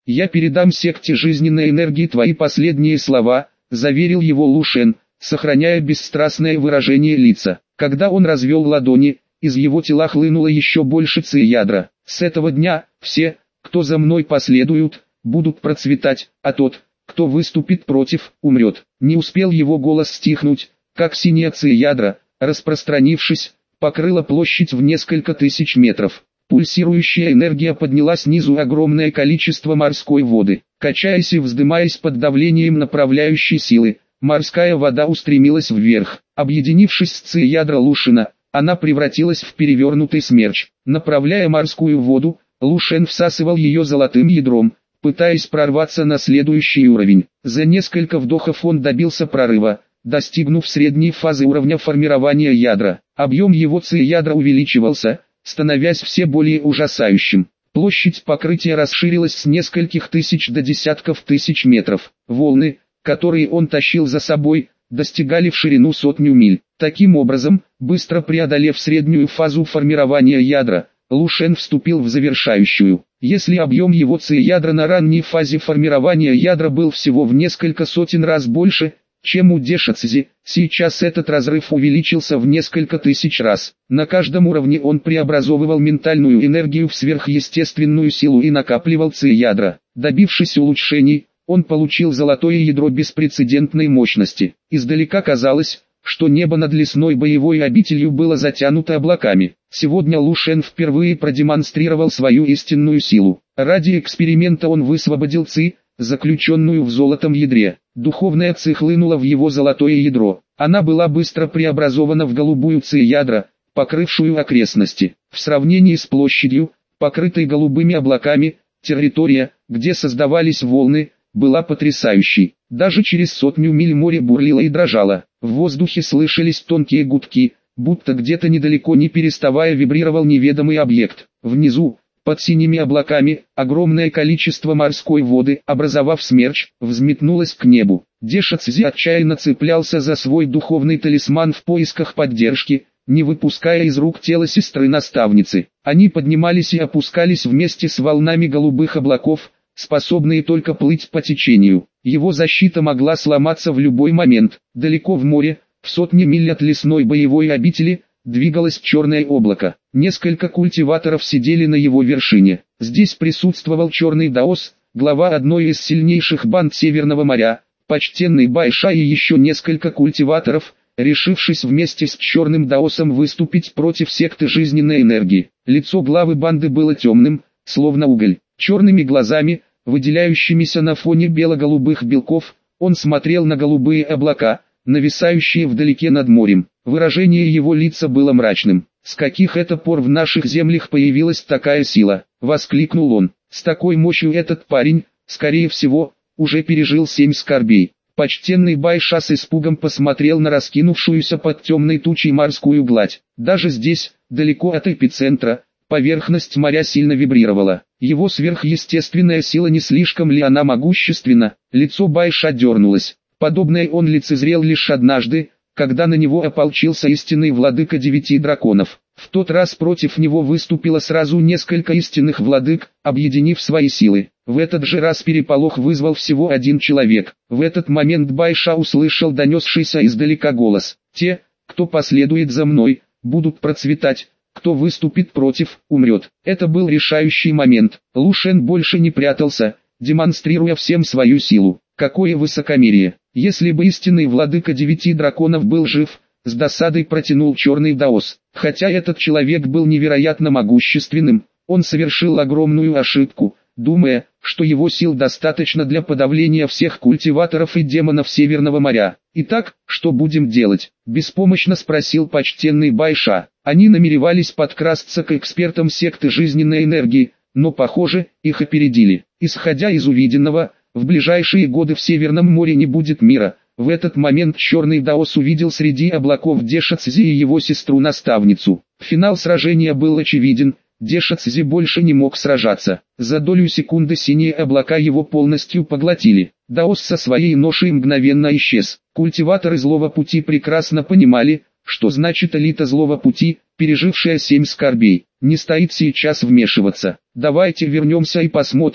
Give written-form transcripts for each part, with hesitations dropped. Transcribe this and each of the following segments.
«Я передам секте жизненной энергии твои последние слова», — заверил его Лу Шен, сохраняя бесстрастное выражение лица. Когда он развел ладони, из его тела хлынуло еще больше ци-ядра. «С этого дня, все, кто за мной последуют, будут процветать, а тот, кто выступит против, умрет». Не успел его голос стихнуть, как синяя ци-ядра, распространившись, покрыла площадь в несколько тысяч метров. Пульсирующая энергия подняла снизу огромное количество морской воды. Качаясь и вздымаясь под давлением направляющей силы, морская вода устремилась вверх. Объединившись с ци-ядра Лу Шена, она превратилась в перевернутый смерч. Направляя морскую воду, Лу Шен всасывал ее золотым ядром, пытаясь прорваться на следующий уровень. За несколько вдохов он добился прорыва, достигнув средней фазы уровня формирования ядра. Объем его ци-ядра увеличивался, становясь все более ужасающим. Площадь покрытия расширилась с нескольких тысяч до десятков тысяч метров. Волны, которые он тащил за собой, достигали в ширину 100 миль. Таким образом, быстро преодолев среднюю фазу формирования ядра, Лу Шен вступил в завершающую. Если объем его ци-ядра на ранней фазе формирования ядра был всего в несколько сотен раз больше, чем у Дешацзи, сейчас этот разрыв увеличился в несколько тысяч раз. На каждом уровне он преобразовывал ментальную энергию в сверхъестественную силу и накапливал ци-ядра. Добившись улучшений, он получил золотое ядро беспрецедентной мощности. Издалека казалось, что небо над лесной боевой обителью было затянуто облаками. Сегодня Лу Шен впервые продемонстрировал свою истинную силу. Ради эксперимента он высвободил ци, заключенную в золотом ядре. Духовная ци хлынула в его золотое ядро. Она была быстро преобразована в голубую ци-ядра, покрывшую окрестности. В сравнении с площадью, покрытой голубыми облаками, территория, где создавались волны, была потрясающей. Даже через 100 миль море бурлило и дрожало. В воздухе слышались тонкие гудки, будто где-то недалеко не переставая вибрировал неведомый объект. Внизу, под синими облаками, огромное количество морской воды, образовав смерч, взметнулось к небу. Дешацзи отчаянно цеплялся за свой духовный талисман в поисках поддержки, не выпуская из рук тело сестры-наставницы. Они поднимались и опускались вместе с волнами голубых облаков, способные только плыть по течению. Его защита могла сломаться в любой момент. Далеко в море, в сотне миль от лесной боевой обители, двигалось черное облако. Несколько культиваторов сидели на его вершине. Здесь присутствовал черный даос, глава одной из сильнейших банд Северного моря, почтенный Байша и еще несколько культиваторов, решившись вместе с черным даосом выступить против секты жизненной энергии. Лицо главы банды было темным, словно уголь. Черными глазами, выделяющимися на фоне бело-голубых белков, он смотрел на голубые облака, нависающие вдалеке над морем. Выражение его лица было мрачным. «С каких это пор в наших землях появилась такая сила?» — воскликнул он. «С такой мощью этот парень, скорее всего, уже пережил 7 скорбей». Почтенный Байша с испугом посмотрел на раскинувшуюся под темной тучей морскую гладь. Даже здесь, далеко от эпицентра, поверхность моря сильно вибрировала. Его сверхъестественная сила, не слишком ли она могущественна? Лицо Байша дернулось. Подобное он лицезрел лишь однажды, когда на него ополчился истинный владыка 9 драконов. В тот раз против него выступило сразу несколько истинных владык, объединив свои силы. В этот же раз переполох вызвал всего один человек. В этот момент Байша услышал донесшийся издалека голос: «Те, кто последует за мной, будут процветать, кто выступит против, умрет». Это был решающий момент. Лу Шен больше не прятался, демонстрируя всем свою силу. Какое высокомерие! Если бы истинный владыка 9 драконов был жив, с досадой протянул черный даос. Хотя этот человек был невероятно могущественным, он совершил огромную ошибку, думая, что его сил достаточно для подавления всех культиваторов и демонов Северного моря. «Итак, что будем делать?» – беспомощно спросил почтенный Байша. Они намеревались подкрасться к экспертам секты жизненной энергии, но, похоже, их опередили. Исходя из увиденного, в ближайшие годы в Северном море не будет мира. В этот момент черный даос увидел среди облаков Дешацзи и его сестру-наставницу. Финал сражения был очевиден. Дешацзи больше не мог сражаться. За долю секунды синие облака его полностью поглотили. Даос со своей ношей мгновенно исчез. Культиваторы злого пути прекрасно понимали, что значит элита злого пути, пережившая 7 скорбей. Не стоит сейчас вмешиваться. Давайте вернемся и посмотрим,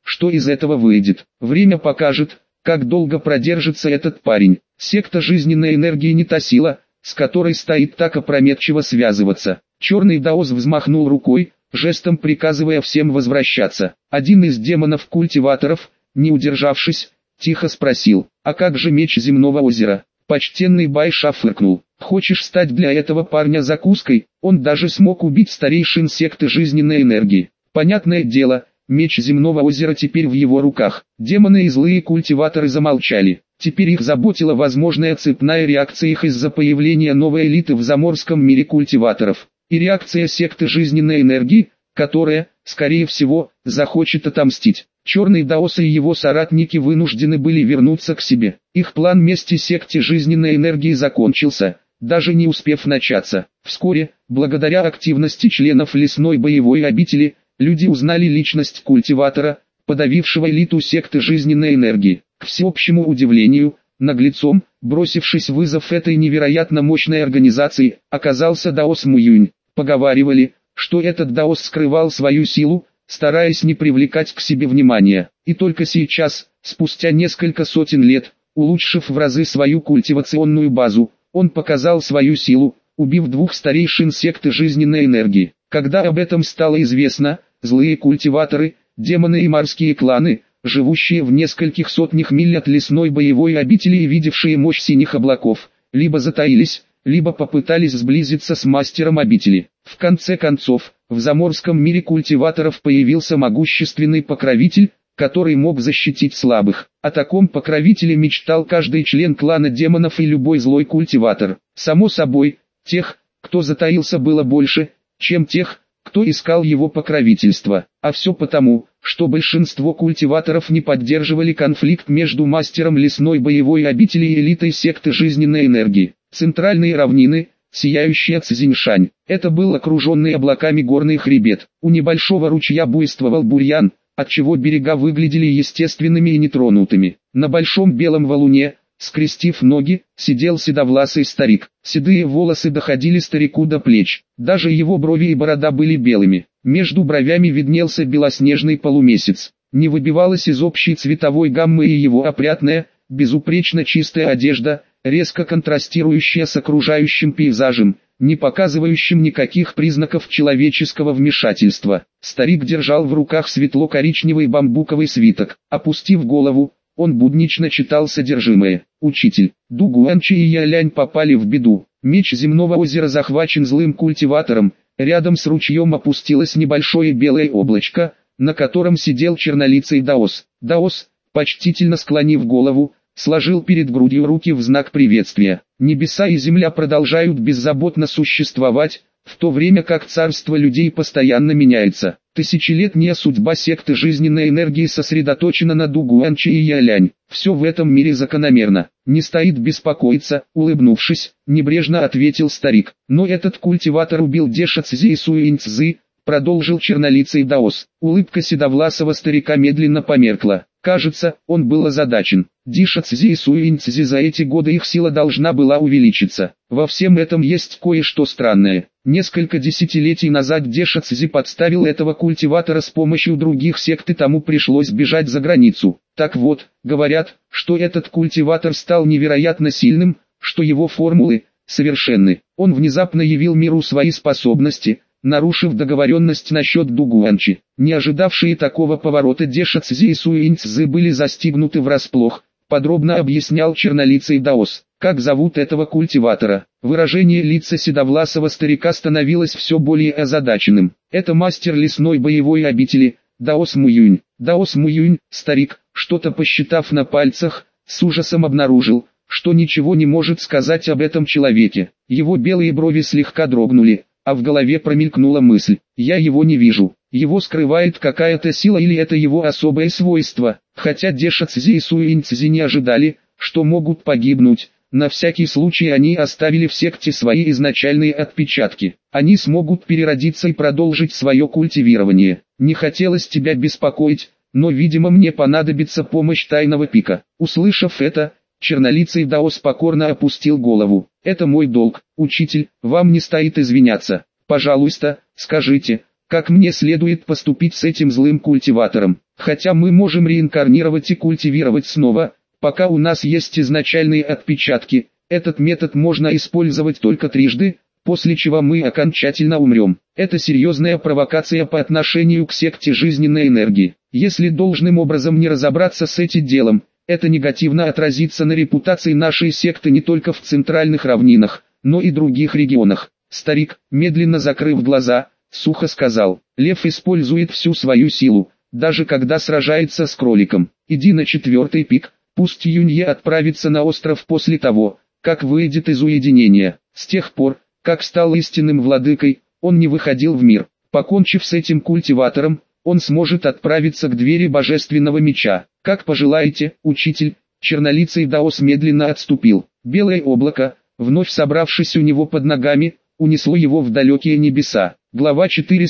что из этого выйдет. Время покажет, как долго продержится этот парень. Секта жизненной энергии не та сила, с которой стоит так опрометчиво связываться. Черный даос взмахнул рукой, жестом приказывая всем возвращаться. Один из демонов-культиваторов, не удержавшись, тихо спросил: «А как же меч земного озера?» Почтенный Байша фыркнул: «Хочешь стать для этого парня закуской? Он даже смог убить старейшин секты жизненной энергии. Понятное дело, меч земного озера теперь в его руках». Демоны и злые культиваторы замолчали. Теперь их заботила возможная цепная реакция их из-за появления новой элиты в заморском мире культиваторов. И реакция секты жизненной энергии, которая, скорее всего, захочет отомстить. Черный даос и его соратники вынуждены были вернуться к себе. Их план мести секте жизненной энергии закончился, даже не успев начаться. Вскоре, благодаря активности членов лесной боевой обители, люди узнали личность культиватора, подавившего элиту секты жизненной энергии. К всеобщему удивлению, наглецом, бросившись вызов этой невероятно мощной организации, оказался даос Муюнь. Поговаривали, что этот даос скрывал свою силу, стараясь не привлекать к себе внимания. И только сейчас, спустя несколько сотен лет, улучшив в разы свою культивационную базу, он показал свою силу, убив двух старейшин секты жизненной энергии. Когда об этом стало известно, злые культиваторы, демоны и морские кланы, живущие в нескольких сотнях миль от лесной боевой обители и видевшие мощь синих облаков, либо затаились, либо попытались сблизиться с мастером обители. В конце концов, в заморском мире культиваторов появился могущественный покровитель, который мог защитить слабых. О таком покровителе мечтал каждый член клана демонов и любой злой культиватор. Само собой, тех, кто затаился, было больше, чем тех, кто искал его покровительство. А все потому, что большинство культиваторов не поддерживали конфликт между мастером лесной боевой обители и элитой секты жизненной энергии. Центральные равнины, сияющая Цзиньшань. Это был окруженный облаками горный хребет. У небольшого ручья буйствовал бурьян, отчего берега выглядели естественными и нетронутыми. На большом белом валуне, скрестив ноги, сидел седовласый старик. Седые волосы доходили старику до плеч. Даже его брови и борода были белыми. Между бровями виднелся белоснежный полумесяц. Не выбивалась из общей цветовой гаммы и его опрятная, безупречно чистая одежда, резко контрастирующая с окружающим пейзажем, не показывающим никаких признаков человеческого вмешательства. Старик держал в руках светло-коричневый бамбуковый свиток. Опустив голову, он буднично читал содержимое. «Учитель, Ду Гуанчи и Ялянь попали в беду. Меч земного озера захвачен злым культиватором. Рядом с ручьем опустилось небольшое белое облачко, на котором сидел чернолицый даос. Даос, почтительно склонив голову, сложил перед грудью руки в знак приветствия. Небеса и земля продолжают беззаботно существовать, в то время как царство людей постоянно меняется. Тысячелетняя судьба секты жизненной энергии сосредоточена на Ду Гуанчи и Ялянь. Все в этом мире закономерно. Не стоит беспокоиться, улыбнувшись, небрежно ответил старик. Но этот культиватор убил Деша Цзи и Суинь Цзы, продолжил чернолицый даос. Улыбка седовласого старика медленно померкла. Кажется, он был озадачен. Диша Цзи и Суинь Цзи, за эти годы их сила должна была увеличиться. Во всем этом есть кое-что странное. Несколько десятилетий назад Деша Цзи подставил этого культиватора с помощью других сект, и тому пришлось бежать за границу. Так вот, говорят, что этот культиватор стал невероятно сильным, что его формулы совершенны. Он внезапно явил миру свои способности, нарушив договоренность насчет Ду Гуанчи. Не ожидавшие такого поворота Деша Цзи и Суинь Цзы были застигнуты врасплох, подробно объяснял чернолицый даос. Как зовут этого культиватора? Выражение лица седовласого старика становилось все более озадаченным. Это мастер лесной боевой обители, даос Муюнь. Даос Муюнь, старик, что-то посчитав на пальцах, с ужасом обнаружил, что ничего не может сказать об этом человеке. Его белые брови слегка дрогнули, а в голове промелькнула мысль: я его не вижу, его скрывает какая-то сила или это его особое свойство. Хотя Деша Цзи и Суинь Цзи не ожидали, что могут погибнуть, на всякий случай они оставили в секте свои изначальные отпечатки. Они смогут переродиться и продолжить свое культивирование. Не хотелось тебя беспокоить, но видимо мне понадобится помощь тайного пика. Услышав это, чернолицый даос покорно опустил голову. Это мой долг, учитель, вам не стоит извиняться. Пожалуйста, скажите, как мне следует поступить с этим злым культиватором. Хотя мы можем реинкарнировать и культивировать снова, пока у нас есть изначальные отпечатки, этот метод можно использовать только трижды, после чего мы окончательно умрем. Это серьезная провокация по отношению к секте жизненной энергии. Если должным образом не разобраться с этим делом, это негативно отразится на репутации нашей секты не только в центральных равнинах, но и других регионах. Старик, медленно закрыв глаза, сухо сказал: «Лев использует всю свою силу, даже когда сражается с кроликом. Иди на 4-й пик, пусть Юнье отправится на остров после того, как выйдет из уединения». С тех пор, как стал истинным владыкой, он не выходил в мир. Покончив с этим культиватором, он сможет отправиться к двери божественного меча. «Как пожелаете, учитель». Чернолицый даос медленно отступил. Белое облако, вновь собравшись у него под ногами, унесло его в далекие небеса. Глава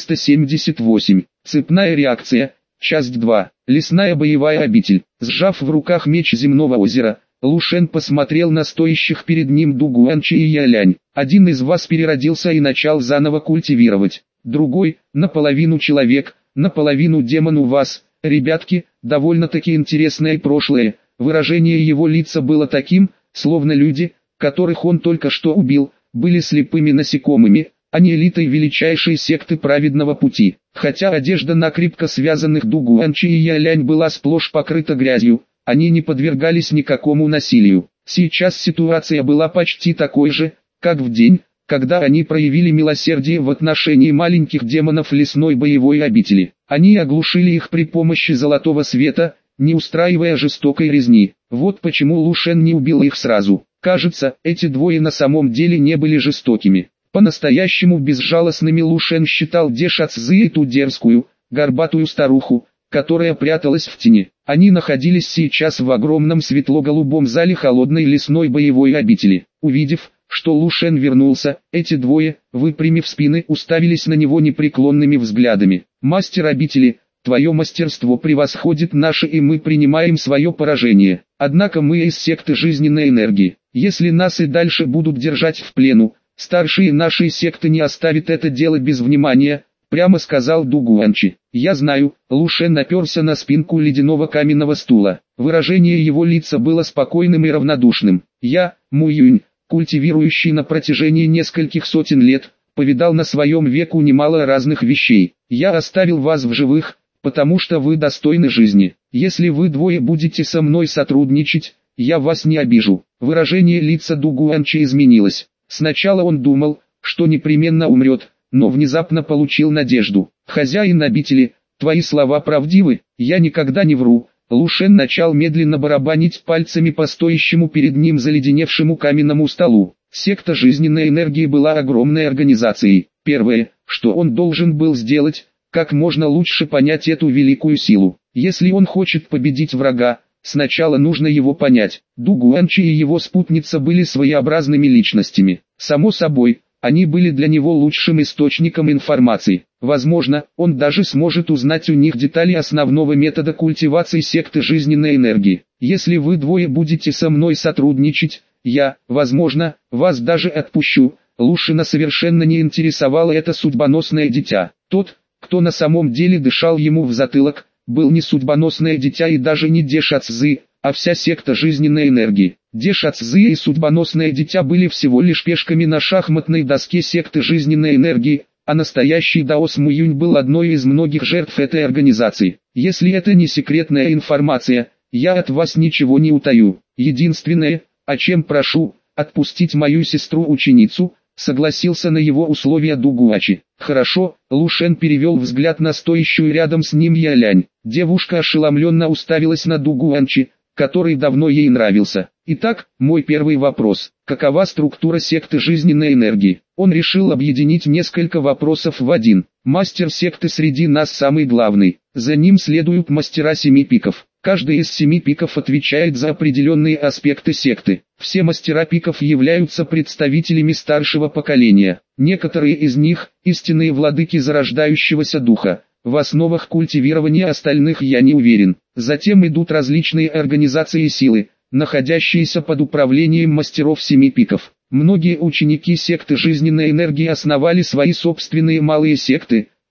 478. Цепная реакция. Часть 2. Лесная боевая обитель. Сжав в руках меч земного озера, Лу Шен посмотрел на стоящих перед ним Ду Гуанчи и Ялянь. Один из вас переродился и начал заново культивировать. Другой, наполовину человек, наполовину демон у вас. Ребятки, довольно-таки интересное прошлое. Выражение его лица было таким, словно люди, которых он только что убил, были слепыми насекомыми, а не элитой величайшей секты праведного пути. Хотя одежда на крепко связанных Ду Гуанчи и Ялянь была сплошь покрыта грязью, они не подвергались никакому насилию. Сейчас ситуация была почти такой же, как в день, когда они проявили милосердие в отношении маленьких демонов лесной боевой обители. Они оглушили их при помощи золотого света, не устраивая жестокой резни. Вот почему Лу Шен не убил их сразу. Кажется, эти двое на самом деле не были жестокими. По-настоящему безжалостными Лу Шен считал Деша Цзы и ту дерзкую, горбатую старуху, которая пряталась в тени. Они находились сейчас в огромном светло-голубом зале холодной лесной боевой обители. Увидев, что Лу Шен вернулся, эти двое, выпрямив спины, уставились на него непреклонными взглядами. «Мастер обители, твое мастерство превосходит наше, и мы принимаем свое поражение. Однако мы из секты жизненной энергии. Если нас и дальше будут держать в плену, старшие нашей секты не оставят это дело без внимания», прямо сказал Ду Гуанчи. «Я знаю». Лу Шен наперся на спинку ледяного каменного стула. Выражение его лица было спокойным и равнодушным. «Я, Му Юнь, культивирующий на протяжении нескольких сотен лет, повидал на своем веку немало разных вещей. Я оставил вас в живых, потому что вы достойны жизни. Если вы двое будете со мной сотрудничать, я вас не обижу». Выражение лица Ду Гуанчи изменилось. Сначала он думал, что непременно умрет, но внезапно получил надежду. «Хозяин обители, твои слова правдивы, я никогда не вру». Лу Шен начал медленно барабанить пальцами по стоящему перед ним заледеневшему каменному столу. Секта жизненной энергии была огромной организацией. Первое, что он должен был сделать, как можно лучше понять эту великую силу. Если он хочет победить врага, сначала нужно его понять. Ду Гуанчи и его спутница были своеобразными личностями. Само собой, они были для него лучшим источником информации. Возможно, он даже сможет узнать у них детали основного метода культивации секты жизненной энергии. Если вы двое будете со мной сотрудничать, я, возможно, вас даже отпущу. Лу Шена совершенно не интересовало это судьбоносное дитя. Тот, кто на самом деле дышал ему в затылок, был не судьбоносное дитя и даже не Деша Цзы, а вся секта жизненной энергии. Деша Цзы и судьбоносное дитя были всего лишь пешками на шахматной доске секты жизненной энергии, а настоящий даос Му Юнь был одной из многих жертв этой организации. Если это не секретная информация, я от вас ничего не утаю. Единственное, о чем прошу, отпустить мою сестру-ученицу, согласился на его условия Ду Гуанчи. Хорошо, Лу Шен перевел взгляд на стоящую рядом с ним Ялянь. Девушка ошеломленно уставилась на Ду Гуанчи, который давно ей нравился. «Итак, мой первый вопрос. Какова структура секты жизненной энергии?» Он решил объединить несколько вопросов в один. Мастер секты среди нас самый главный. За ним следуют мастера 7 пиков. Каждый из 7 пиков отвечает за определенные аспекты секты. Все мастера пиков являются представителями старшего поколения. Некоторые из них – истинные владыки зарождающегося духа. В основах культивирования остальных я не уверен. Затем идут различные организации силы, находящиеся под управлением мастеров 7 пиков. Многие ученики секты жизненной энергии основали свои собственные малые секты,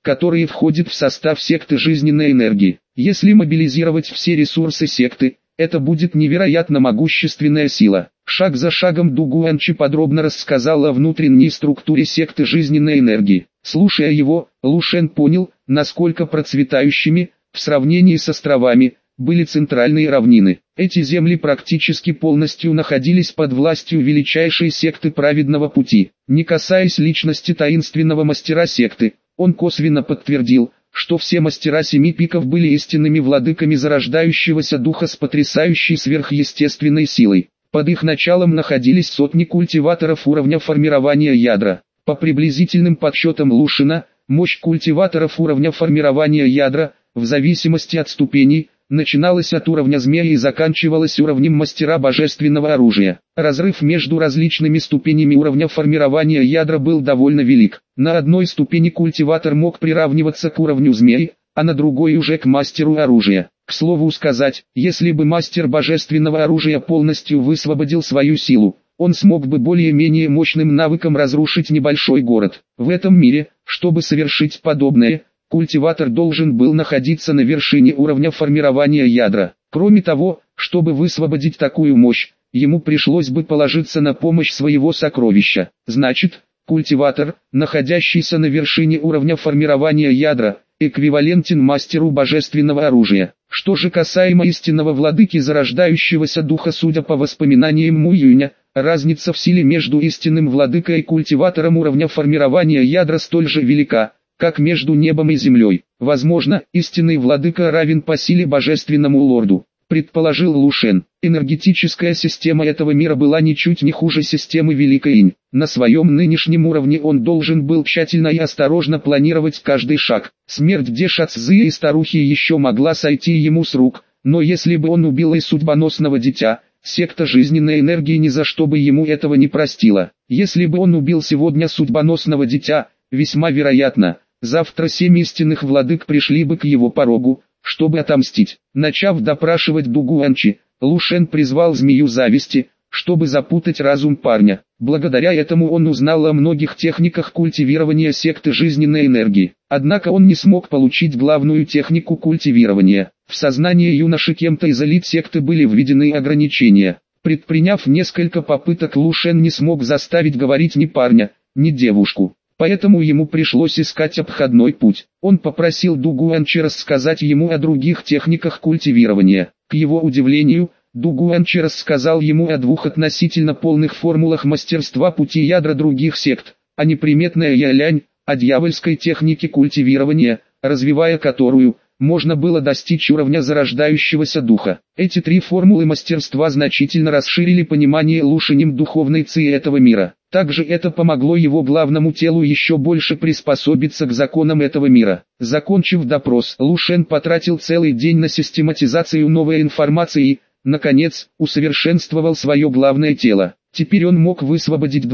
которые входят в состав секты жизненной энергии. Если мобилизировать все ресурсы секты, это будет невероятно могущественная сила. Шаг за шагом Ду Гуанчи подробно рассказал о внутренней структуре секты жизненной энергии. Слушая его, Лу Шен понял, насколько процветающими, в сравнении с островами, были центральные равнины. Эти земли практически полностью находились под властью величайшей секты праведного пути. Не касаясь личности таинственного мастера секты, он косвенно подтвердил, что все мастера семи пиков были истинными владыками зарождающегося духа с потрясающей сверхъестественной силой. Под их началом находились сотни культиваторов уровня формирования ядра. По приблизительным подсчетам Лушина, мощь культиваторов уровня формирования ядра, в зависимости от ступеней, начиналась от уровня змея и заканчивалась уровнем мастера божественного оружия. Разрыв между различными ступенями уровня формирования ядра был довольно велик. На одной ступени культиватор мог приравниваться к уровню змеи, а на другой уже к мастеру оружия. К слову сказать, если бы мастер божественного оружия полностью высвободил свою силу, он смог бы более-менее мощным навыком разрушить небольшой город. В этом мире, чтобы совершить подобное, культиватор должен был находиться на вершине уровня формирования ядра. Кроме того, чтобы высвободить такую мощь, ему пришлось бы положиться на помощь своего сокровища. Значит, культиватор, находящийся на вершине уровня формирования ядра, эквивалентен мастеру божественного оружия. Что же касаемо истинного владыки зарождающегося духа, судя по воспоминаниям Му Юня, разница в силе между истинным владыкой и культиватором уровня формирования ядра столь же велика, как между небом и землей. Возможно, истинный владыка равен по силе божественному лорду, предположил Лу Шен. Энергетическая система этого мира была ничуть не хуже системы Великой Инь. На своем нынешнем уровне он должен был тщательно и осторожно планировать каждый шаг. Смерть Деша Цзы и старухи еще могла сойти ему с рук, но если бы он убил и судьбоносного дитя, секта жизненной энергии ни за что бы ему этого не простила. Если бы он убил сегодня судьбоносного дитя, весьма вероятно, завтра 7 истинных владык пришли бы к его порогу, чтобы отомстить. Начав допрашивать Ду Гуанчи, Лу Шен призвал змею зависти, чтобы запутать разум парня. Благодаря этому он узнал о многих техниках культивирования секты жизненной энергии. Однако он не смог получить главную технику культивирования. В сознание юноши кем-то из элит секты были введены ограничения. Предприняв несколько попыток, Лу Шен не смог заставить говорить ни парня, ни девушку. Поэтому ему пришлось искать обходной путь. Он попросил Ду Гуанчи рассказать ему о других техниках культивирования. К его удивлению, Ду Гуанчи рассказал ему о двух относительно полных формулах мастерства пути ядра других сект, а неприметная Ялянь, о дьявольской технике культивирования, развивая которую, можно было достичь уровня зарождающегося духа. Эти три формулы мастерства значительно расширили понимание Лу Шенем духовной ци этого мира. Также это помогло его главному телу еще больше приспособиться к законам этого мира. Закончив допрос, Лу Шен потратил целый день на систематизацию новой информации и, наконец, усовершенствовал свое главное тело. Теперь он мог высвободить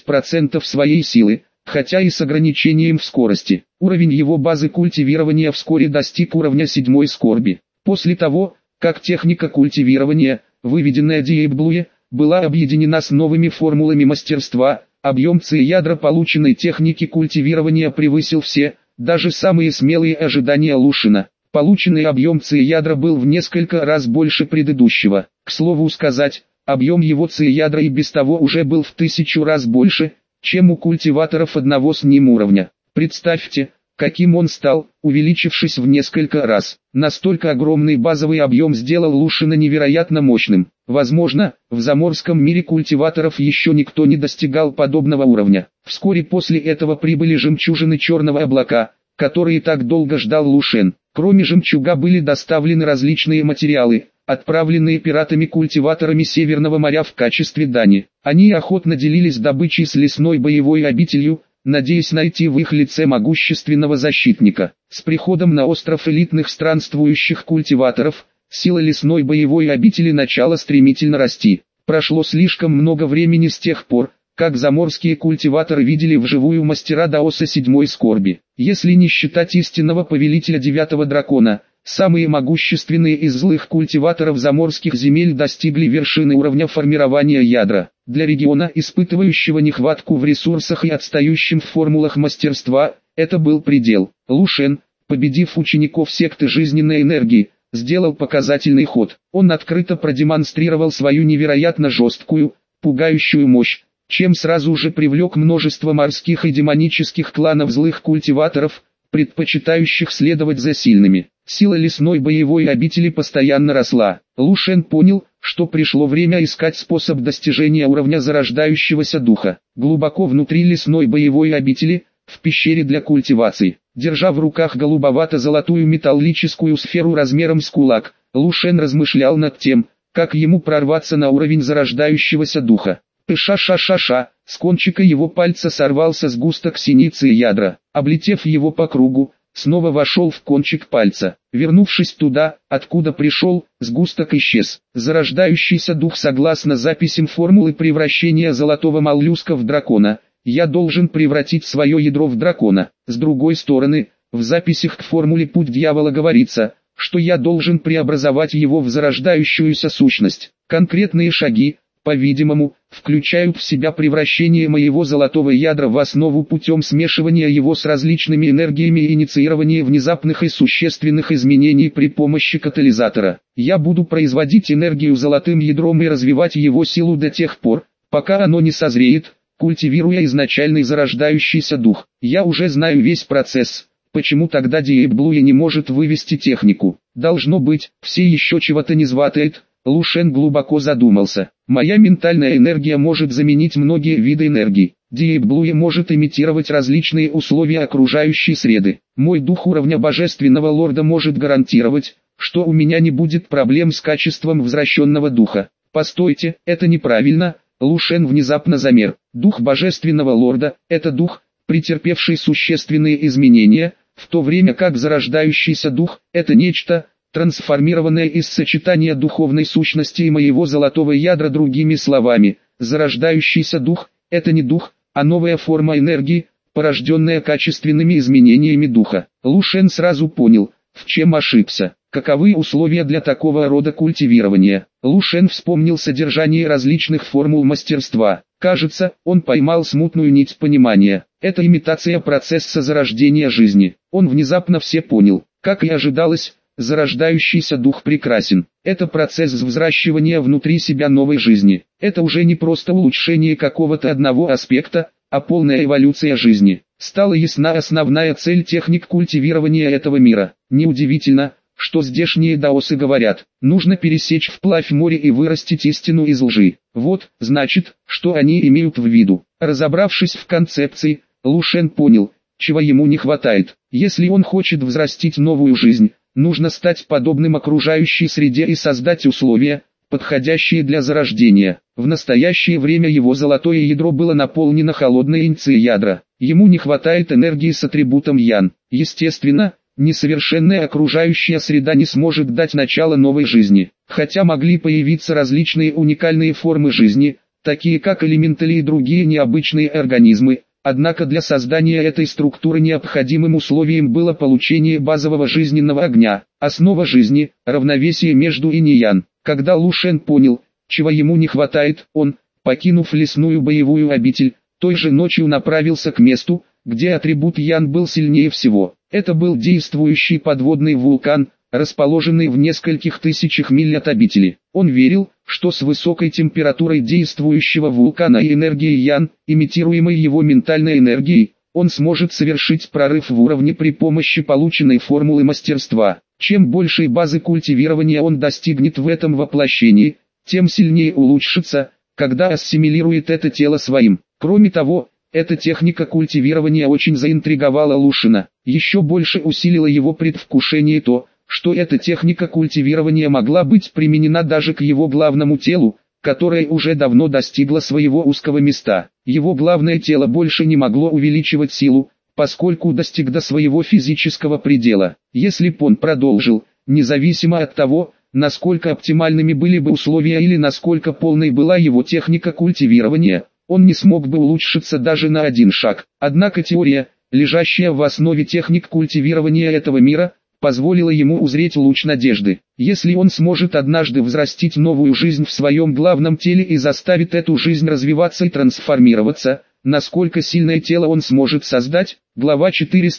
20% своей силы, хотя и с ограничением в скорости. Уровень его базы культивирования вскоре достиг уровня 7 скорби. После того, как техника культивирования, выведенная Диэбблуе, была объединена с новыми формулами мастерства, объем ци ядра полученной техники культивирования превысил все, даже самые смелые ожидания Лу Шена. Полученный объем ци ядра был в несколько раз больше предыдущего. К слову сказать, объем его ци ядра и без того уже был в 1000 раз больше, чем у культиваторов одного с ним уровня. Представьте, каким он стал, увеличившись в несколько раз. Настолько огромный базовый объем сделал Лу Шена невероятно мощным. Возможно, в заморском мире культиваторов еще никто не достигал подобного уровня. Вскоре после этого прибыли жемчужины черного облака, которые так долго ждал Лу Шен. Кроме жемчуга были доставлены различные материалы, отправленные пиратами-культиваторами Северного моря в качестве дани. Они охотно делились добычей с лесной боевой обителью, надеясь найти в их лице могущественного защитника. С приходом на остров элитных странствующих культиваторов, сила лесной боевой обители начала стремительно расти. Прошло слишком много времени с тех пор, как заморские культиваторы видели вживую мастера Даоса 7 скорби. Если не считать истинного повелителя 9-го дракона, самые могущественные из злых культиваторов заморских земель достигли вершины уровня формирования ядра. Для региона, испытывающего нехватку в ресурсах и отстающим в формулах мастерства, Это был предел. Лу Шен, победив учеников секты жизненной энергии, сделал показательный ход. Он открыто продемонстрировал свою невероятно жесткую, пугающую мощь, чем сразу же привлек множество морских и демонических кланов злых культиваторов, предпочитающих следовать за сильными. Сила лесной боевой обители постоянно росла. Лу Шен понял, что пришло время искать способ достижения уровня зарождающегося духа. Глубоко внутри лесной боевой обители, в пещере для культивации, держа в руках голубовато-золотую металлическую сферу размером с кулак, Лу Шен размышлял над тем, как ему прорваться на уровень зарождающегося духа. Ша-ша-ша-ша, с кончика его пальца сорвался сгусток синицы и ядра, облетев его по кругу, снова вошел в кончик пальца. Вернувшись туда, откуда пришел, сгусток исчез. Зарождающийся дух согласно записям формулы превращения золотого моллюска в дракона. Я должен превратить свое ядро в дракона. С другой стороны, в записях к формуле «Путь дьявола» говорится, что я должен преобразовать его в зарождающуюся сущность. Конкретные шаги, по-видимому, включают в себя превращение моего золотого ядра в основу путем смешивания его с различными энергиями и инициирования внезапных и существенных изменений при помощи катализатора. Я буду производить энергию золотым ядром и развивать его силу до тех пор, пока оно не созреет, культивируя изначальный зарождающийся дух. Я уже знаю весь процесс. Почему тогда Deep Blue не может вывести технику? Должно быть, все еще чего-то не схватывает. Лу Шен глубоко задумался. Моя ментальная энергия может заменить многие виды энергии. Deep Blue может имитировать различные условия окружающей среды. Мой дух уровня Божественного Лорда может гарантировать, что у меня не будет проблем с качеством возвращенного духа. Постойте, это неправильно. Лу Шен внезапно замер. Дух Божественного Лорда – это дух, претерпевший существенные изменения, в то время как зарождающийся дух – это нечто, трансформированное из сочетания духовной сущности и моего золотого ядра. Другими словами, зарождающийся дух – это не дух, а новая форма энергии, порожденная качественными изменениями духа. Лу Шен сразу понял, в чем ошибся. Каковы условия для такого рода культивирования? Лу Шен вспомнил содержание различных формул мастерства. Кажется, он поймал смутную нить понимания. Это имитация процесса зарождения жизни. Он внезапно все понял. Как и ожидалось, зарождающийся дух прекрасен. Это процесс взращивания внутри себя новой жизни. Это уже не просто улучшение какого-то одного аспекта, а полная эволюция жизни. Стала ясна основная цель техник культивирования этого мира. Неудивительно, что здешние даосы говорят, нужно пересечь вплавь море и вырастить истину из лжи. Вот, значит, что они имеют в виду. Разобравшись в концепции, Лу Шен понял, чего ему не хватает. Если он хочет взрастить новую жизнь, нужно стать подобным окружающей среде и создать условия, подходящие для зарождения. В настоящее время его золотое ядро было наполнено холодной иньцией ядра. Ему не хватает энергии с атрибутом Ян. Естественно, несовершенная окружающая среда не сможет дать начало новой жизни. Хотя могли появиться различные уникальные формы жизни, такие как элементали и другие необычные организмы, однако для создания этой структуры необходимым условием было получение базового жизненного огня, основа жизни, равновесие между инь и ян. Когда Лу Шен понял, чего ему не хватает, он, покинув лесную боевую обитель, той же ночью направился к месту, где атрибут Ян был сильнее всего. Это был действующий подводный вулкан, расположенный в нескольких тысячах миль от обители. Он верил, что с высокой температурой действующего вулкана и энергией Ян, имитируемой его ментальной энергией, он сможет совершить прорыв в уровне при помощи полученной формулы мастерства. Чем большей базы культивирования он достигнет в этом воплощении, тем сильнее улучшится, когда ассимилирует это тело своим. Кроме того, эта техника культивирования очень заинтриговала Лу Шена. Еще больше усилило его предвкушение то, что эта техника культивирования могла быть применена даже к его главному телу, которое уже давно достигло своего узкого места. Его главное тело больше не могло увеличивать силу, поскольку достиг до своего физического предела. Если б он продолжил, независимо от того, насколько оптимальными были бы условия или насколько полной была его техника культивирования, он не смог бы улучшиться даже на один шаг. Однако теория, лежащая в основе техник культивирования этого мира, позволила ему узреть луч надежды. Если он сможет однажды взрастить новую жизнь в своем главном теле и заставит эту жизнь развиваться и трансформироваться, насколько сильное тело он сможет создать. Глава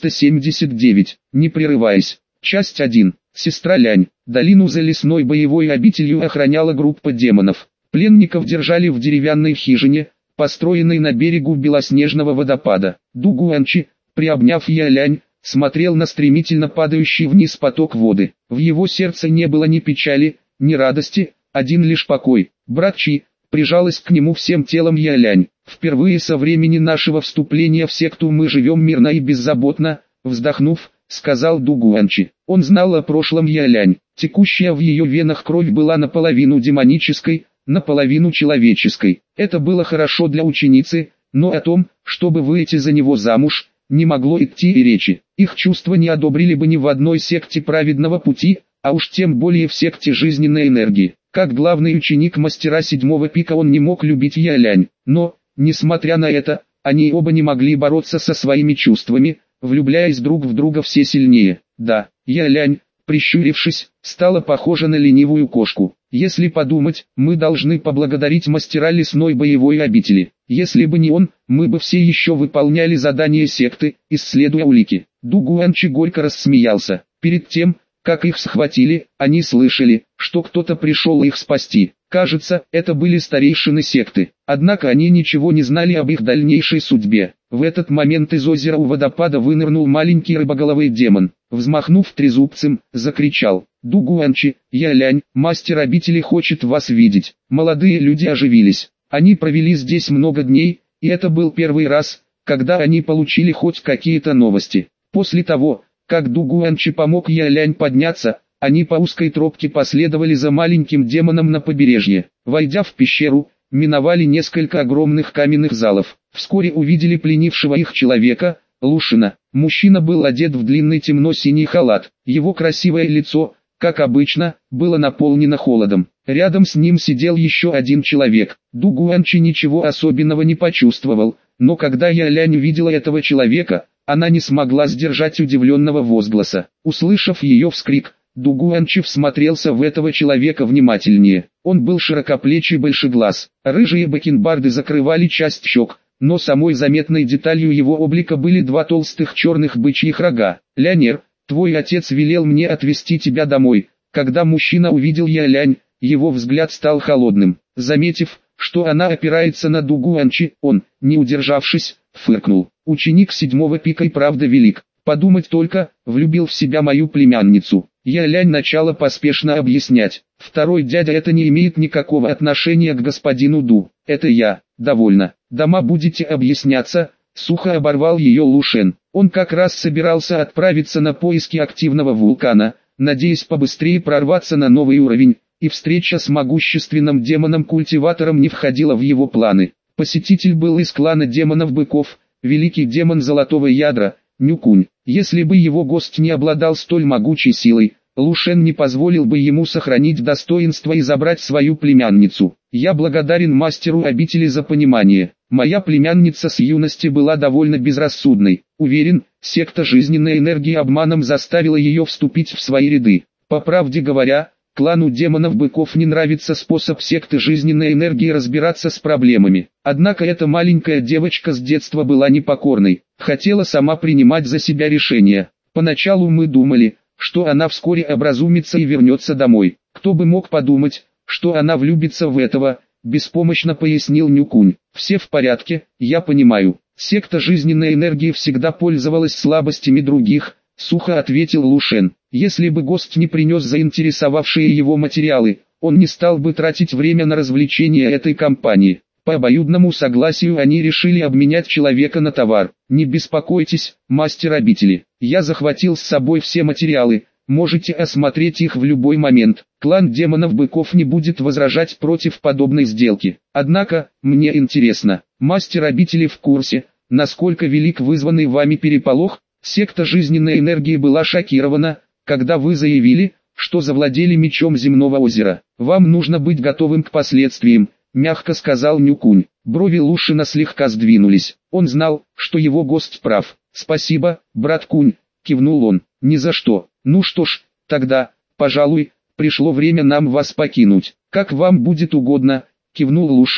479. Не прерываясь. Часть 1. Сестра Лянь. Долину за лесной боевой обителью охраняла группа демонов. Пленников держали в деревянной хижине, построенной на берегу белоснежного водопада. Ду Гуанчи, приобняв Ялянь, смотрел на стремительно падающий вниз поток воды. В его сердце не было ни печали, ни радости, один лишь покой. Брат Чи, прижалась к нему всем телом Ялянь. Впервые со времени нашего вступления в секту мы живем мирно и беззаботно, вздохнув, сказал Ду Гуанчи. Он знал о прошлом Ялянь. Текущая в ее венах кровь была наполовину демонической, наполовину человеческой. Это было хорошо для ученицы, но о том, чтобы выйти за него замуж, не могло идти и речи. Их чувства не одобрили бы ни в одной секте праведного пути, а уж тем более в секте жизненной энергии. Как главный ученик мастера седьмого пика он не мог любить Ялянь, но, несмотря на это, они оба не могли бороться со своими чувствами, влюбляясь друг в друга все сильнее. Да, Ялянь, прищурившись, стала похожа на ленивую кошку. Если подумать, мы должны поблагодарить мастера лесной боевой обители. Если бы не он, мы бы все еще выполняли задания секты, исследуя улики. Ду Гуанчи горько рассмеялся. Перед тем, как их схватили, они слышали, что кто-то пришел их спасти. Кажется, это были старейшины секты. Однако они ничего не знали об их дальнейшей судьбе. В этот момент из озера у водопада вынырнул маленький рыбоголовый демон. Взмахнув трезубцем, закричал: «Ду Гуанчи, Ялянь, мастер обители хочет вас видеть». Молодые люди оживились. Они провели здесь много дней, и это был первый раз, когда они получили хоть какие-то новости. После того, как Ду Гуанчи помог Ялянь подняться, они по узкой тропке последовали за маленьким демоном на побережье. Войдя в пещеру, миновали несколько огромных каменных залов. Вскоре увидели пленившего их человека, Лушина. Мужчина был одет в длинный темно-синий халат. Его красивое лицо, как обычно, было наполнено холодом. Рядом с ним сидел еще один человек. Ду Гуанчи ничего особенного не почувствовал, но когда Ялянь увидела этого человека, она не смогла сдержать удивленного возгласа. Услышав ее вскрик, Ду Гуанчи всмотрелся в этого человека внимательнее. Он был широкоплечий большеглаз. Рыжие бакенбарды закрывали часть щек, но самой заметной деталью его облика были два толстых черных бычьих рога. «Лянер, твой отец велел мне отвезти тебя домой». Когда мужчина увидел Ялянь, его взгляд стал холодным. Заметив, что она опирается на Ду Гуанчи, он, не удержавшись, фыркнул. «Ученик седьмого пика и правда велик. Подумать только, влюбил в себя мою племянницу». Ялянь начала поспешно объяснять. «Второй дядя, это не имеет никакого отношения к господину Ду. Это я. Довольно. Дома будете объясняться», сухо оборвал ее Лушен. Он как раз собирался отправиться на поиски активного вулкана, надеясь побыстрее прорваться на новый уровень, и встреча с могущественным демоном-культиватором не входила в его планы. Посетитель был из клана демонов-быков, великий демон Золотого Ядра, Нюкунь. Если бы его гость не обладал столь могучей силой, Лушен не позволил бы ему сохранить достоинство и забрать свою племянницу. «Я благодарен мастеру обители за понимание. Моя племянница с юности была довольно безрассудной. Уверен, секта жизненной энергии обманом заставила ее вступить в свои ряды. По правде говоря, клану демонов-быков не нравится способ секты жизненной энергии разбираться с проблемами. Однако эта маленькая девочка с детства была непокорной, хотела сама принимать за себя решения. Поначалу мы думали, что она вскоре образумится и вернется домой. Кто бы мог подумать, что она влюбится в этого», беспомощно пояснил Нюкунь. «Все в порядке, я понимаю. Секта жизненной энергии всегда пользовалась слабостями других», сухо ответил Лушен. «Если бы гость не принес заинтересовавшие его материалы, он не стал бы тратить время на развлечения этой компании». По обоюдному согласию они решили обменять человека на товар. «Не беспокойтесь, мастер обители, я захватил с собой все материалы, можете осмотреть их в любой момент. Клан демонов-быков не будет возражать против подобной сделки. Однако, мне интересно, мастер обители в курсе, насколько велик вызванный вами переполох?» Секта жизненной энергии была шокирована, когда вы заявили, что завладели мечом земного озера. «Вам нужно быть готовым к последствиям», мягко сказал Нюкунь. Брови Лушина слегка сдвинулись. Он знал, что его гость прав. «Спасибо, брат Кунь», кивнул он. «Ни за что. Ну что ж, тогда, пожалуй, пришло время нам вас покинуть». «Как вам будет угодно», кивнул Лушен.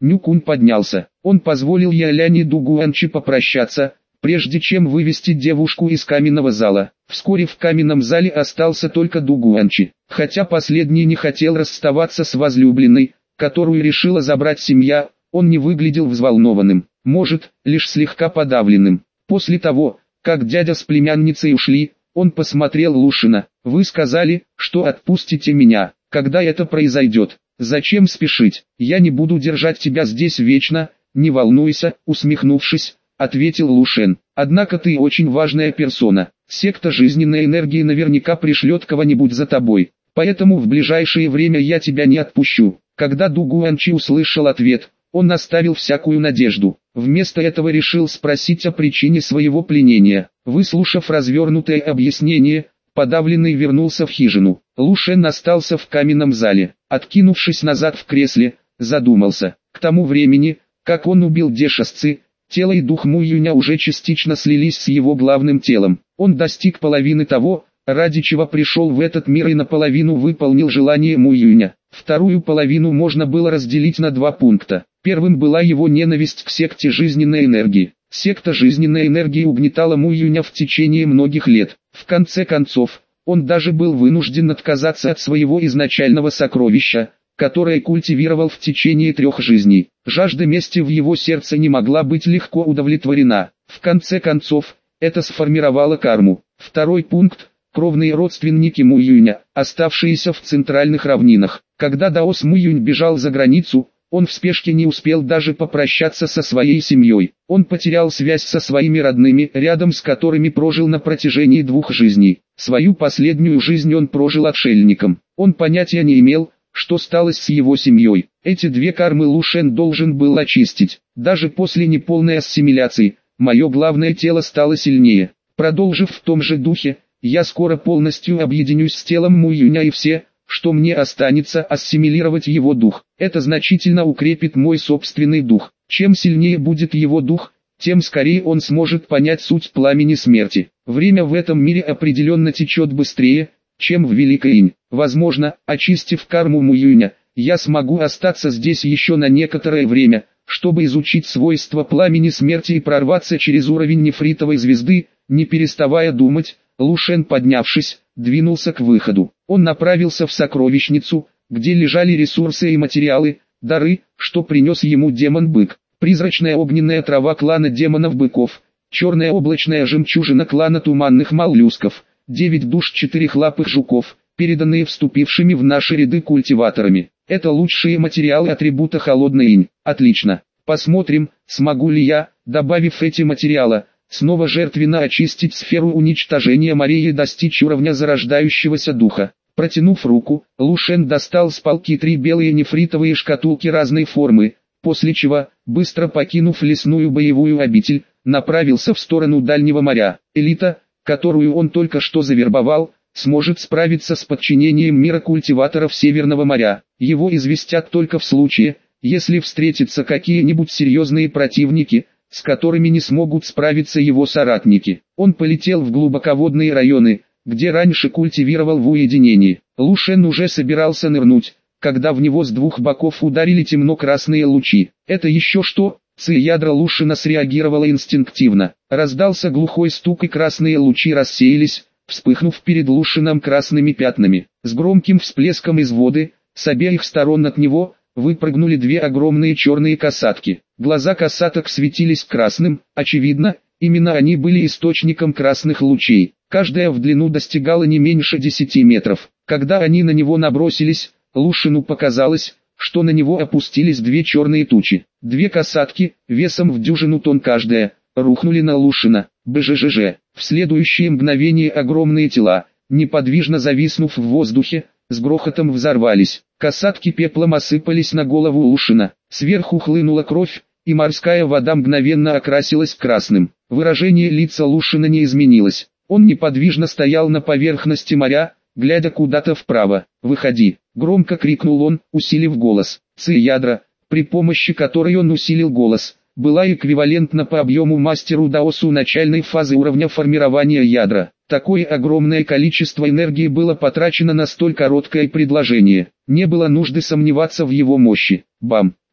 Нюкун поднялся. Он позволил Яляне Дугуанчи попрощаться, прежде чем вывести девушку из каменного зала. Вскоре в каменном зале остался только Дугуанчи. Хотя последний не хотел расставаться с возлюбленной, которую решила забрать семья, он не выглядел взволнованным, может, лишь слегка подавленным. После того, как дядя с племянницей ушли, он посмотрел Лушина. «Вы сказали, что отпустите меня. Когда это произойдет? Зачем спешить? Я не буду держать тебя здесь вечно, не волнуйся», усмехнувшись, ответил Лушен. «Однако ты очень важная персона. Секта жизненной энергии наверняка пришлет кого-нибудь за тобой. Поэтому в ближайшее время я тебя не отпущу». Когда Дугуанчи услышал ответ, он оставил всякую надежду. Вместо этого решил спросить о причине своего пленения. Выслушав развернутое объяснение, подавленный вернулся в хижину. Лушен остался в каменном зале. Откинувшись назад в кресле, задумался. К тому времени, как он убил Дешасцы, тело и дух Муюня уже частично слились с его главным телом. Он достиг половины того, ради чего пришел в этот мир, и наполовину выполнил желание Муюня. Вторую половину можно было разделить на два пункта. Первым была его ненависть к секте жизненной энергии. Секта жизненной энергии угнетала Муюня в течение многих лет. В конце концов, он даже был вынужден отказаться от своего изначального сокровища, которое культивировал в течение 3 жизней. Жажда мести в его сердце не могла быть легко удовлетворена. В конце концов, это сформировало карму. Второй пункт – кровные родственники Муюня, оставшиеся в центральных равнинах. Когда Даос Муюнь бежал за границу, он в спешке не успел даже попрощаться со своей семьей. Он потерял связь со своими родными, рядом с которыми прожил на протяжении 2 жизней. Свою последнюю жизнь он прожил отшельником. Он понятия не имел, что стало с его семьей. Эти 2 кармы Лушен должен был очистить. Даже после неполной ассимиляции, мое главное тело стало сильнее. Продолжив в том же духе, я скоро полностью объединюсь с телом Муюня, и все, что мне останется, ассимилировать его дух. Это значительно укрепит мой собственный дух. Чем сильнее будет его дух, тем скорее он сможет понять суть пламени смерти. Время в этом мире определенно течет быстрее, чем в Великой Инь. Возможно, очистив карму Муюня, я смогу остаться здесь еще на некоторое время, чтобы изучить свойства пламени смерти и прорваться через уровень нефритовой звезды. Не переставая думать, Лушен, поднявшись, двинулся к выходу. Он направился в сокровищницу, где лежали ресурсы и материалы, дары, что принес ему демон-бык. Призрачная огненная трава клана демонов-быков, черная облачная жемчужина клана туманных моллюсков, 9 душ 4-лапых жуков, переданные вступившими в наши ряды культиваторами. Это лучшие материалы атрибута холодной инь. Отлично. Посмотрим, смогу ли я, добавив эти материалы, снова жертвенно очистить сферу уничтожения морей и достичь уровня зарождающегося духа. Протянув руку, Лушен достал с полки 3 белые нефритовые шкатулки разной формы, после чего, быстро покинув лесную боевую обитель, направился в сторону дальнего моря. Элита, которую он только что завербовал, сможет справиться с подчинением мира культиваторов Северного моря. Его известят только в случае, если встретятся какие-нибудь серьезные противники, с которыми не смогут справиться его соратники. Он полетел в глубоководные районы, где раньше культивировал в уединении. Лушен уже собирался нырнуть, когда в него с 2 боков ударили темно-красные лучи. «Это еще что?» Ци-ядра Лушена среагировала инстинктивно. Раздался глухой стук, и красные лучи рассеялись, вспыхнув перед Лушеном красными пятнами. С громким всплеском из воды, с обеих сторон от него, выпрыгнули 2 огромные черные касатки. Глаза касаток светились красным, очевидно, именно они были источником красных лучей. Каждая в длину достигала не меньше 10 метров. Когда они на него набросились, Лушену показалось, что на него опустились 2 черные тучи. 2 касатки, весом в 1 тонн каждая, рухнули на Лушена. БЖЖЖ. В следующее мгновение огромные тела, неподвижно зависнув в воздухе, с грохотом взорвались. Касатки пеплом осыпались на голову Лушена. Сверху хлынула кровь, и морская вода мгновенно окрасилась красным. Выражение лица Лушена не изменилось. Он неподвижно стоял на поверхности моря, глядя куда-то вправо. «Выходи!» — громко крикнул он, усилив голос. Ци-ядра, при помощи которой он усилил голос, была эквивалентна по объему мастеру Даосу начальной фазы уровня формирования ядра. Такое огромное количество энергии было потрачено на столь короткое предложение. Не было нужды сомневаться в его мощи. Бам, бам.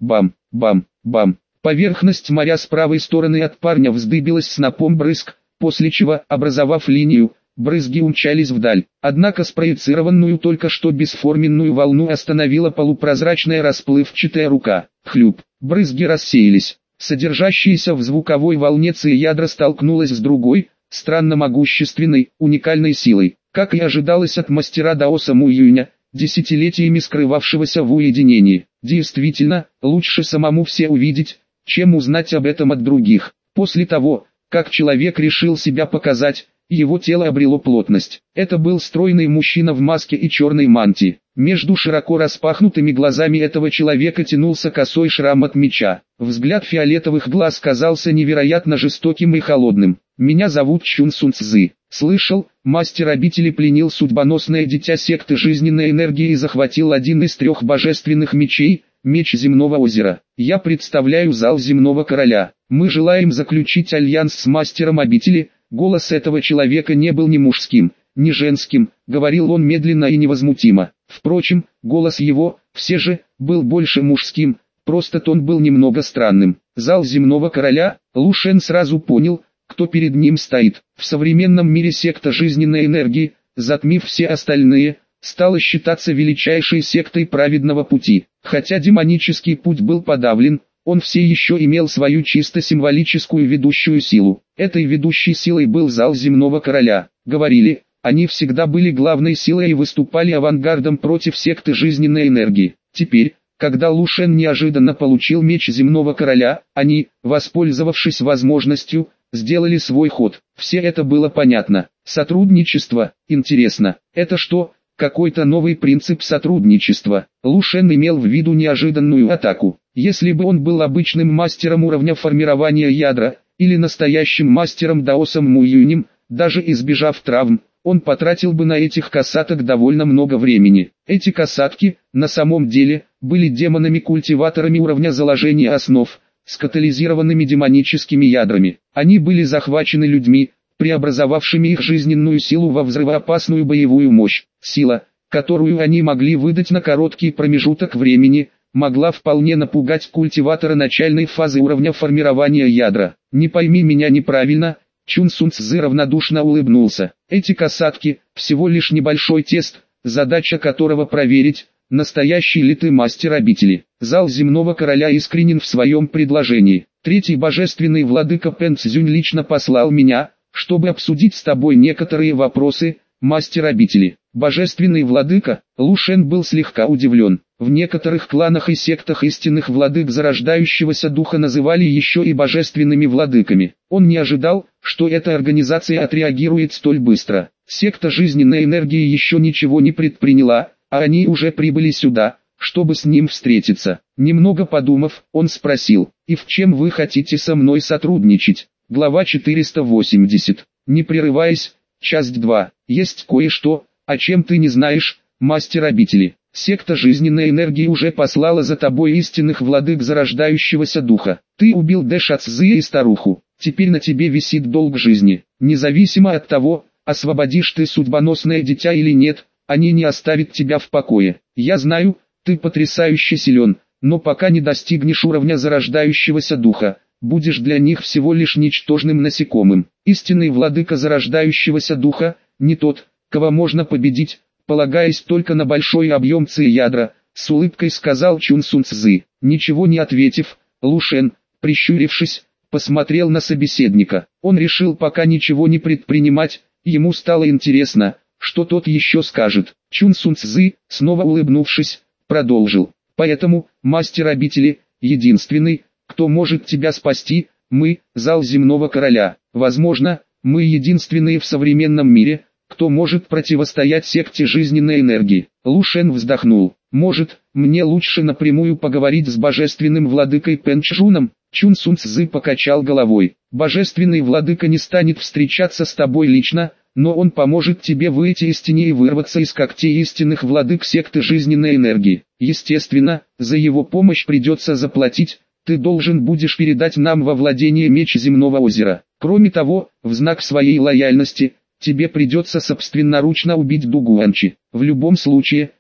Бам, бам. Поверхность моря с правой стороны от парня вздыбилась снопом брызг, после чего, образовав линию, брызги умчались вдаль. Однако спроецированную только что бесформенную волну остановила полупрозрачная расплывчатая рука. Хлюп. Брызги рассеялись. Содержащаяся в звуковой волне ядра столкнулась с другой, странно могущественной, уникальной силой. Как и ожидалось от мастера даоса Муюня, десятилетиями скрывавшегося в уединении. Действительно, лучше самому все увидеть, чем узнать об этом от других. После того, как человек решил себя показать, его тело обрело плотность. Это был стройный мужчина в маске и черной мантии. Между широко распахнутыми глазами этого человека тянулся косой шрам от меча. Взгляд фиолетовых глаз казался невероятно жестоким и холодным. «Меня зовут Чун Сун Цзы. Слышал, мастер обители пленил судьбоносное дитя секты жизненной энергии и захватил один из 3 божественных мечей, меч земного озера. Я представляю зал земного короля. Мы желаем заключить альянс с мастером обители». Голос этого человека не был ни мужским, ни женским, говорил он медленно и невозмутимо. Впрочем, голос его, все же, был больше мужским, просто тон был немного странным. Зал земного короля, Лу Шен сразу понял, кто перед ним стоит. В современном мире секта жизненной энергии, затмив все остальные, стала считаться величайшей сектой праведного пути. Хотя демонический путь был подавлен, он все еще имел свою чисто символическую ведущую силу. Этой ведущей силой был зал земного короля. Говорили, они всегда были главной силой и выступали авангардом против секты жизненной энергии. Теперь, когда Лу Шен неожиданно получил меч земного короля, они, воспользовавшись возможностью, сделали свой ход. Все это было понятно. Сотрудничество, интересно, это что? Какой-то новый принцип сотрудничества. Лу Шен имел в виду неожиданную атаку. Если бы он был обычным мастером уровня формирования ядра, или настоящим мастером даосом Муюнем, даже избежав травм, он потратил бы на этих касаток довольно много времени. Эти касатки, на самом деле, были демонами-культиваторами уровня заложения основ, с катализированными демоническими ядрами. Они были захвачены людьми, преобразовавшими их жизненную силу во взрывоопасную боевую мощь. Сила, которую они могли выдать на короткий промежуток времени, могла вполне напугать культиватора начальной фазы уровня формирования ядра. Не пойми меня неправильно, Чун Сун Цзы равнодушно улыбнулся. Эти касатки, всего лишь небольшой тест, задача которого проверить, настоящий ли ты мастер обители. Зал земного короля искренен в своем предложении. Третий божественный владыка Пэн Цзюнь лично послал меня, чтобы обсудить с тобой некоторые вопросы, мастер обители. Божественный владыка, Лу Шен был слегка удивлен. В некоторых кланах и сектах истинных владык зарождающегося духа называли еще и божественными владыками. Он не ожидал, что эта организация отреагирует столь быстро. Секта жизненной энергии еще ничего не предприняла, а они уже прибыли сюда, чтобы с ним встретиться. Немного подумав, он спросил: «И в чем вы хотите со мной сотрудничать?» Глава 480. Не прерываясь, часть 2. Есть кое-что, о чем ты не знаешь, мастер обители. Секта жизненной энергии уже послала за тобой истинных владык зарождающегося духа. Ты убил Дэша Цзы и старуху. Теперь на тебе висит долг жизни. Независимо от того, освободишь ты судьбоносное дитя или нет, они не оставят тебя в покое. Я знаю, ты потрясающе силен, но пока не достигнешь уровня зарождающегося духа, будешь для них всего лишь ничтожным насекомым. Истинный владыка зарождающегося духа, не тот, кого можно победить, полагаясь только на большой объем ядра, с улыбкой сказал Чун Сун Цзы. Ничего не ответив, Лу Шен, прищурившись, посмотрел на собеседника. Он решил пока ничего не предпринимать, ему стало интересно, что тот еще скажет. Чун Сун Цзы, снова улыбнувшись, продолжил. Поэтому, мастер обители, единственный, кто может тебя спасти, мы, зал земного короля. Возможно, мы единственные в современном мире, кто может противостоять секте жизненной энергии. Лу Шен вздохнул. Может, мне лучше напрямую поговорить с божественным владыкой Пэн Чжуном? Чун Сун Цзы покачал головой. Божественный владыка не станет встречаться с тобой лично, но он поможет тебе выйти из тени и вырваться из когтей истинных владык секты жизненной энергии. Естественно, за его помощь придется заплатить. Ты должен будешь передать нам во владение меч земного озера. Кроме того, в знак своей лояльности, тебе придется собственноручно убить Дугуанчи. В любом случае,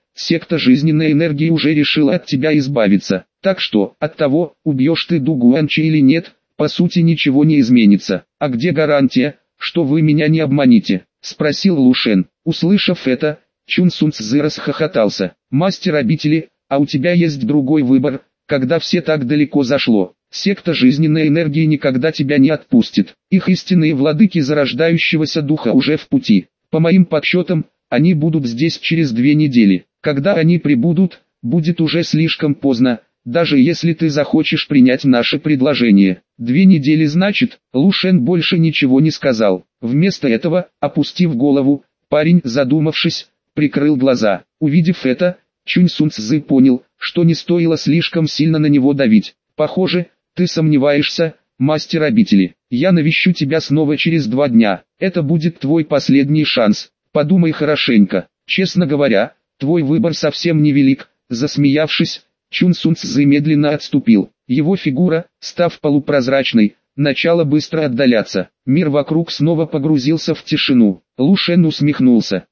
секта жизненной энергии уже решила от тебя избавиться. Так что, от того, убьешь ты Ду Гуанчи или нет, по сути ничего не изменится. А где гарантия, что вы меня не обманете? Спросил Лушен. Услышав это, Чун Сун Цзы расхохотался. Мастер обители, а у тебя есть другой выбор, когда все так далеко зашло. Секта жизненной энергии никогда тебя не отпустит. Их истинные владыки зарождающегося духа уже в пути. По моим подсчетам, они будут здесь через 2 недели. Когда они прибудут, будет уже слишком поздно, даже если ты захочешь принять наше предложение. 2 недели значит, Лушен больше ничего не сказал. Вместо этого, опустив голову, парень, задумавшись, прикрыл глаза. Увидев это, Чунь Сун Цзы понял, что не стоило слишком сильно на него давить. Похоже, ты сомневаешься, мастер обители. Я навещу тебя снова через 2 дня. Это будет твой последний шанс. Подумай хорошенько. Честно говоря, твой выбор совсем невелик. Засмеявшись, Чун Сун Цзы медленно отступил. Его фигура, став полупрозрачной, начала быстро отдаляться. Мир вокруг снова погрузился в тишину. Лушен усмехнулся.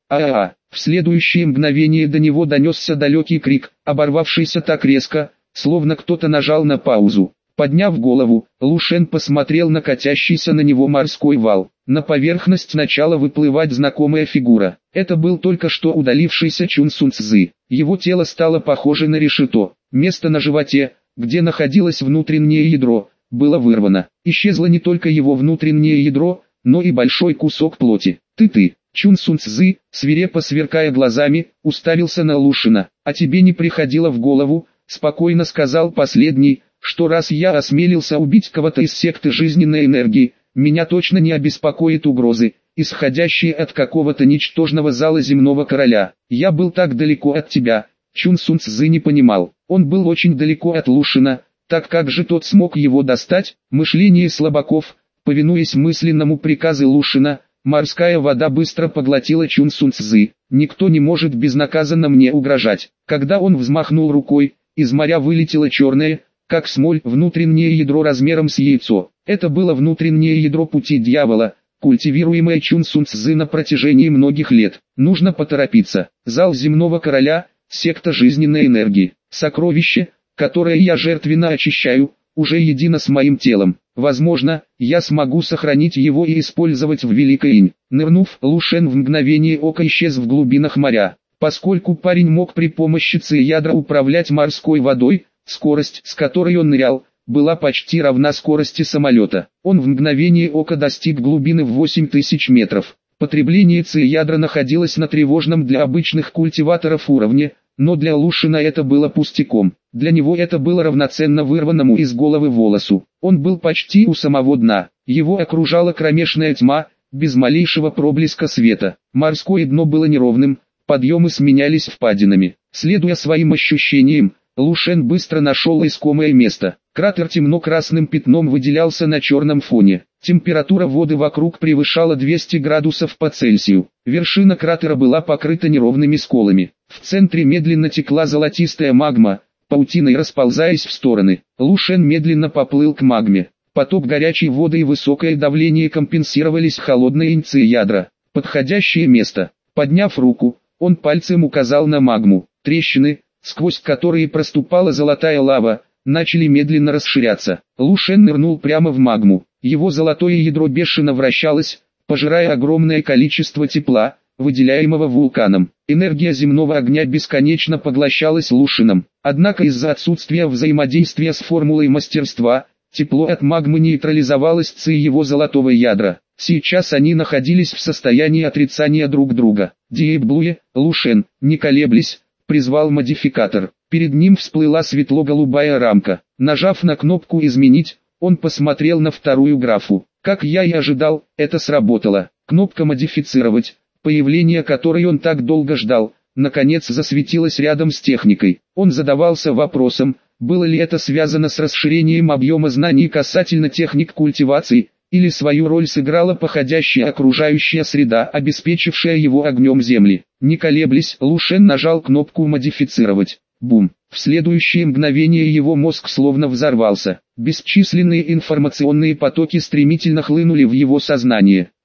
В следующее мгновение до него донесся далекий крик, оборвавшийся так резко, словно кто-то нажал на паузу. Подняв голову, Лушен посмотрел на катящийся на него морской вал. На поверхность начала выплывать знакомая фигура. Это был только что удалившийся Чун Сун Цзы. Его тело стало похоже на решето. Место на животе, где находилось внутреннее ядро, было вырвано. Исчезло не только его внутреннее ядро, но и большой кусок плоти. Ты. Чун Сун Цзы, свирепо сверкая глазами, уставился на Лушена. А тебе не приходило в голову, спокойно сказал последний, что раз я осмелился убить кого-то из секты жизненной энергии, меня точно не обеспокоит угрозы, исходящие от какого-то ничтожного зала земного короля. Я был так далеко от тебя. Чун Сун Цзы не понимал. Он был очень далеко от Лушена, так как же тот смог его достать? Мышление слабаков, повинуясь мысленному приказу Лушена, морская вода быстро поглотила Чун Сун Цзы. Никто не может безнаказанно мне угрожать. Когда он взмахнул рукой, из моря вылетело черное, как смоль, внутреннее ядро размером с яйцо. Это было внутреннее ядро пути дьявола, культивируемое Чун Сун Цзы на протяжении многих лет. Нужно поторопиться. Зал земного короля, секта жизненной энергии. Сокровище, которое я жертвенно очищаю, уже едино с моим телом. Возможно, я смогу сохранить его и использовать в Великой Инь. Нырнув, Лушен в мгновение ока исчез в глубинах моря. Поскольку парень мог при помощи ци-ядра управлять морской водой, скорость, с которой он нырял, была почти равна скорости самолета. Он в мгновение ока достиг глубины в 8000 метров. Потребление ци-ядра находилось на тревожном для обычных культиваторов уровне, но для Лушена это было пустяком. Для него это было равноценно вырванному из головы волосу. Он был почти у самого дна. Его окружала кромешная тьма, без малейшего проблеска света. Морское дно было неровным, подъемы сменялись впадинами. Следуя своим ощущениям, Лушен быстро нашел искомое место. Кратер темно-красным пятном выделялся на черном фоне. Температура воды вокруг превышала 200 градусов по Цельсию. Вершина кратера была покрыта неровными сколами. В центре медленно текла золотистая магма, паутиной расползаясь в стороны. Лушен медленно поплыл к магме. Поток горячей воды и высокое давление компенсировались холодной инь-ци ядра. Подходящее место. Подняв руку, он пальцем указал на магму. Трещины, сквозь которые проступала золотая лава, начали медленно расширяться. Лушен нырнул прямо в магму. Его золотое ядро бешено вращалось, пожирая огромное количество тепла, выделяемого вулканом. Энергия земного огня бесконечно поглощалась Лушеном. Однако из-за отсутствия взаимодействия с формулой мастерства, тепло от магмы нейтрализовалось ци его золотого ядра. Сейчас они находились в состоянии отрицания друг друга. Диэблуе, Лушен, не колеблясь, призвал модификатор. Перед ним всплыла светло-голубая рамка. Нажав на кнопку «Изменить», он посмотрел на вторую графу. Как я и ожидал, это сработало. Кнопка «Модифицировать», появление которой он так долго ждал, наконец засветилась рядом с техникой. Он задавался вопросом, было ли это связано с расширением объема знаний касательно техник культивации, или свою роль сыграла походящая окружающая среда, обеспечившая его огнем земли. Не колеблясь, Лушен нажал кнопку «Модифицировать». Бум! В следующее мгновение его мозг словно взорвался. Бесчисленные информационные потоки стремительно хлынули в его сознание.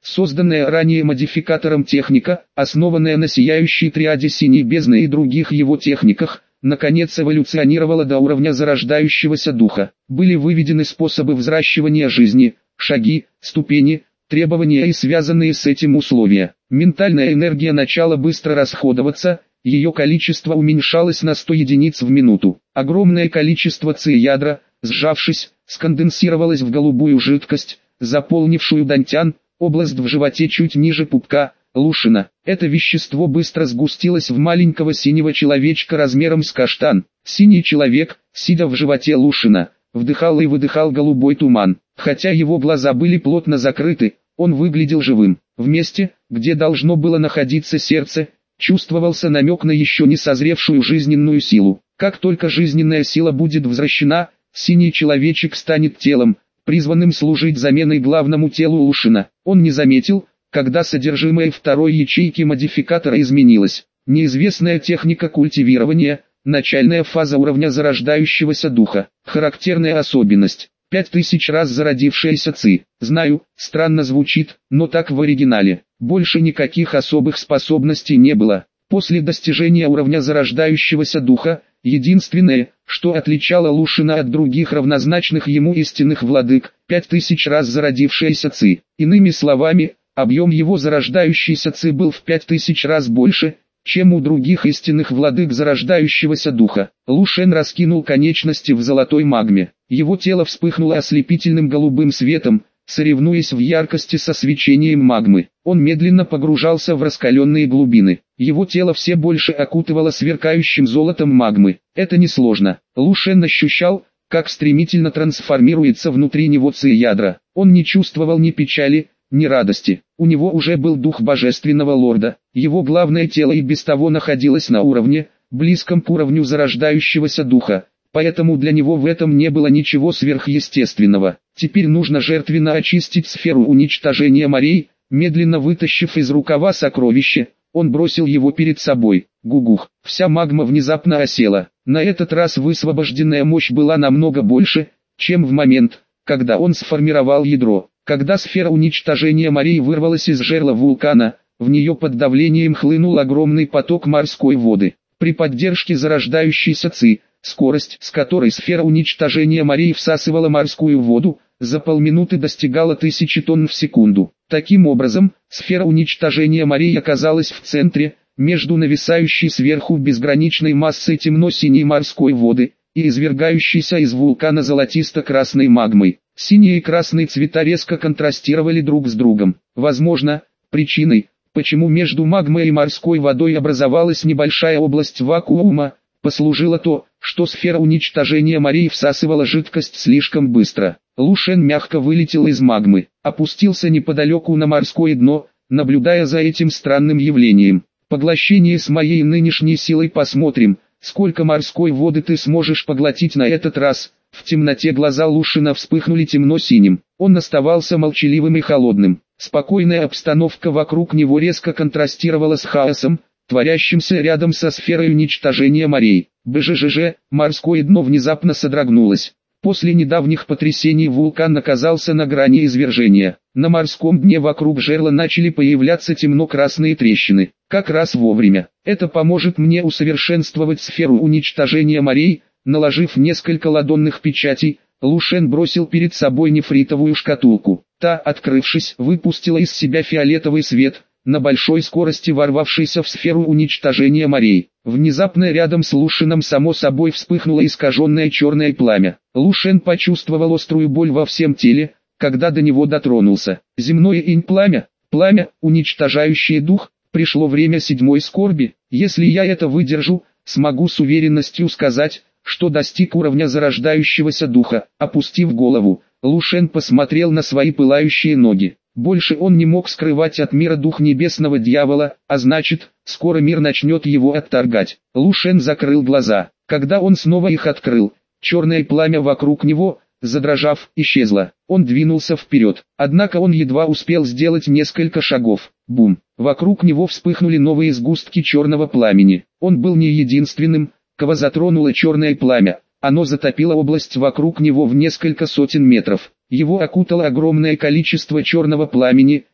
Созданная ранее модификатором техника, основанная на сияющей триаде синей бездны и других его техниках, наконец эволюционировала до уровня зарождающегося духа. Были выведены способы взращивания жизни, шаги, ступени, требования и связанные с этим условия. Ментальная энергия начала быстро расходоваться, ее количество уменьшалось на 100 единиц в минуту. Огромное количество ци-ядра, сжавшись, сконденсировалось в голубую жидкость, заполнившую дантян, область в животе чуть ниже пупка, Лушина. Это вещество быстро сгустилось в маленького синего человечка размером с каштан. Синий человек, сидя в животе Лушина, вдыхал и выдыхал голубой туман. Хотя его глаза были плотно закрыты, он выглядел живым. В месте, где должно было находиться сердце, чувствовался намек на еще не созревшую жизненную силу. Как только жизненная сила будет возвращена, синий человечек станет телом, призванным служить заменой главному телу Лушина. Он не заметил, когда содержимое второй ячейки модификатора изменилось. Неизвестная техника культивирования, начальная фаза уровня зарождающегося духа. Характерная особенность. 5000 раз зародившаяся ци. Знаю, странно звучит, но так в оригинале. Больше никаких особых способностей не было. После достижения уровня зарождающегося духа, единственное, что отличало Лушина от других равнозначных ему истинных владык, 5000 раз зародившаяся ци. Иными словами, объем его зарождающейся ци был в 5000 раз больше, чем у других истинных владык зарождающегося духа. Лушен раскинул конечности в золотой магме. Его тело вспыхнуло ослепительным голубым светом, соревнуясь в яркости со свечением магмы. Он медленно погружался в раскаленные глубины. Его тело все больше окутывало сверкающим золотом магмы. Это несложно. Лушен ощущал, как стремительно трансформируется внутри него ци-ядра. Он не чувствовал ни печали, ни радости. У него уже был дух божественного лорда. Его главное тело и без того находилось на уровне, близком к уровню зарождающегося духа. Поэтому для него в этом не было ничего сверхъестественного. Теперь нужно жертвенно очистить сферу уничтожения морей. Медленно вытащив из рукава сокровище, он бросил его перед собой. Гугух. Вся магма внезапно осела. На этот раз высвобожденная мощь была намного больше, чем в момент, когда он сформировал ядро. Когда сфера уничтожения морей вырвалась из жерла вулкана, в нее под давлением хлынул огромный поток морской воды. При поддержке зарождающейся ци, скорость, с которой сфера уничтожения морей всасывала морскую воду, за полминуты достигала 1000 тонн в секунду. Таким образом, сфера уничтожения морей оказалась в центре, между нависающей сверху безграничной массой темно-синей морской воды и извергающейся из вулкана золотисто-красной магмой. Синие и красные цвета резко контрастировали друг с другом. Возможно, причиной, почему между магмой и морской водой образовалась небольшая область вакуума, послужило то, что сфера уничтожения морей всасывала жидкость слишком быстро. Лушен мягко вылетел из магмы, опустился неподалеку на морское дно, наблюдая за этим странным явлением. Поглощение с моей нынешней силой, посмотрим, сколько морской воды ты сможешь поглотить на этот раз. В темноте глаза Лушина вспыхнули темно-синим. Он оставался молчаливым и холодным. Спокойная обстановка вокруг него резко контрастировала с хаосом, творящимся рядом со сферой уничтожения морей. БЖЖЖ, морское дно внезапно содрогнулось. После недавних потрясений вулкан оказался на грани извержения. На морском дне вокруг жерла начали появляться темно-красные трещины. Как раз вовремя. Это поможет мне усовершенствовать сферу уничтожения морей. Наложив несколько ладонных печатей, Лушен бросил перед собой нефритовую шкатулку. Та, открывшись, выпустила из себя фиолетовый свет, на большой скорости ворвавшийся в сферу уничтожения морей. Внезапно рядом с Лушеном само собой вспыхнуло искаженное черное пламя. Лушен почувствовал острую боль во всем теле, когда до него дотронулся. Земное инь-пламя, пламя, уничтожающее дух, пришло время седьмой скорби. Если я это выдержу, смогу с уверенностью сказать, что достиг уровня зарождающегося духа. Опустив голову, Лушен посмотрел на свои пылающие ноги. Больше он не мог скрывать от мира дух небесного дьявола, а значит, скоро мир начнет его отторгать. Лушен закрыл глаза. Когда он снова их открыл, черное пламя вокруг него, задрожав, исчезло. Он двинулся вперед, однако он едва успел сделать несколько шагов. Бум! Вокруг него вспыхнули новые сгустки черного пламени. Он был не единственным, кого затронуло черное пламя. Оно затопило область вокруг него в несколько сотен метров. Его окутало огромное количество черного пламени,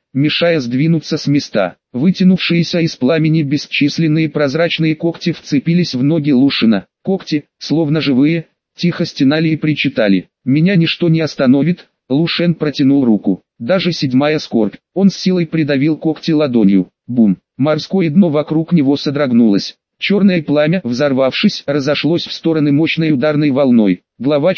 мешая сдвинуться с места. Вытянувшиеся из пламени бесчисленные прозрачные когти вцепились в ноги Лушина. Когти, словно живые, тихо стенали и причитали. «Меня ничто не остановит», — Лушен протянул руку. Даже седьмая скорбь. Он с силой придавил когти ладонью. Бум! Морское дно вокруг него содрогнулось. Черное пламя, взорвавшись, разошлось в стороны мощной ударной волной. Глава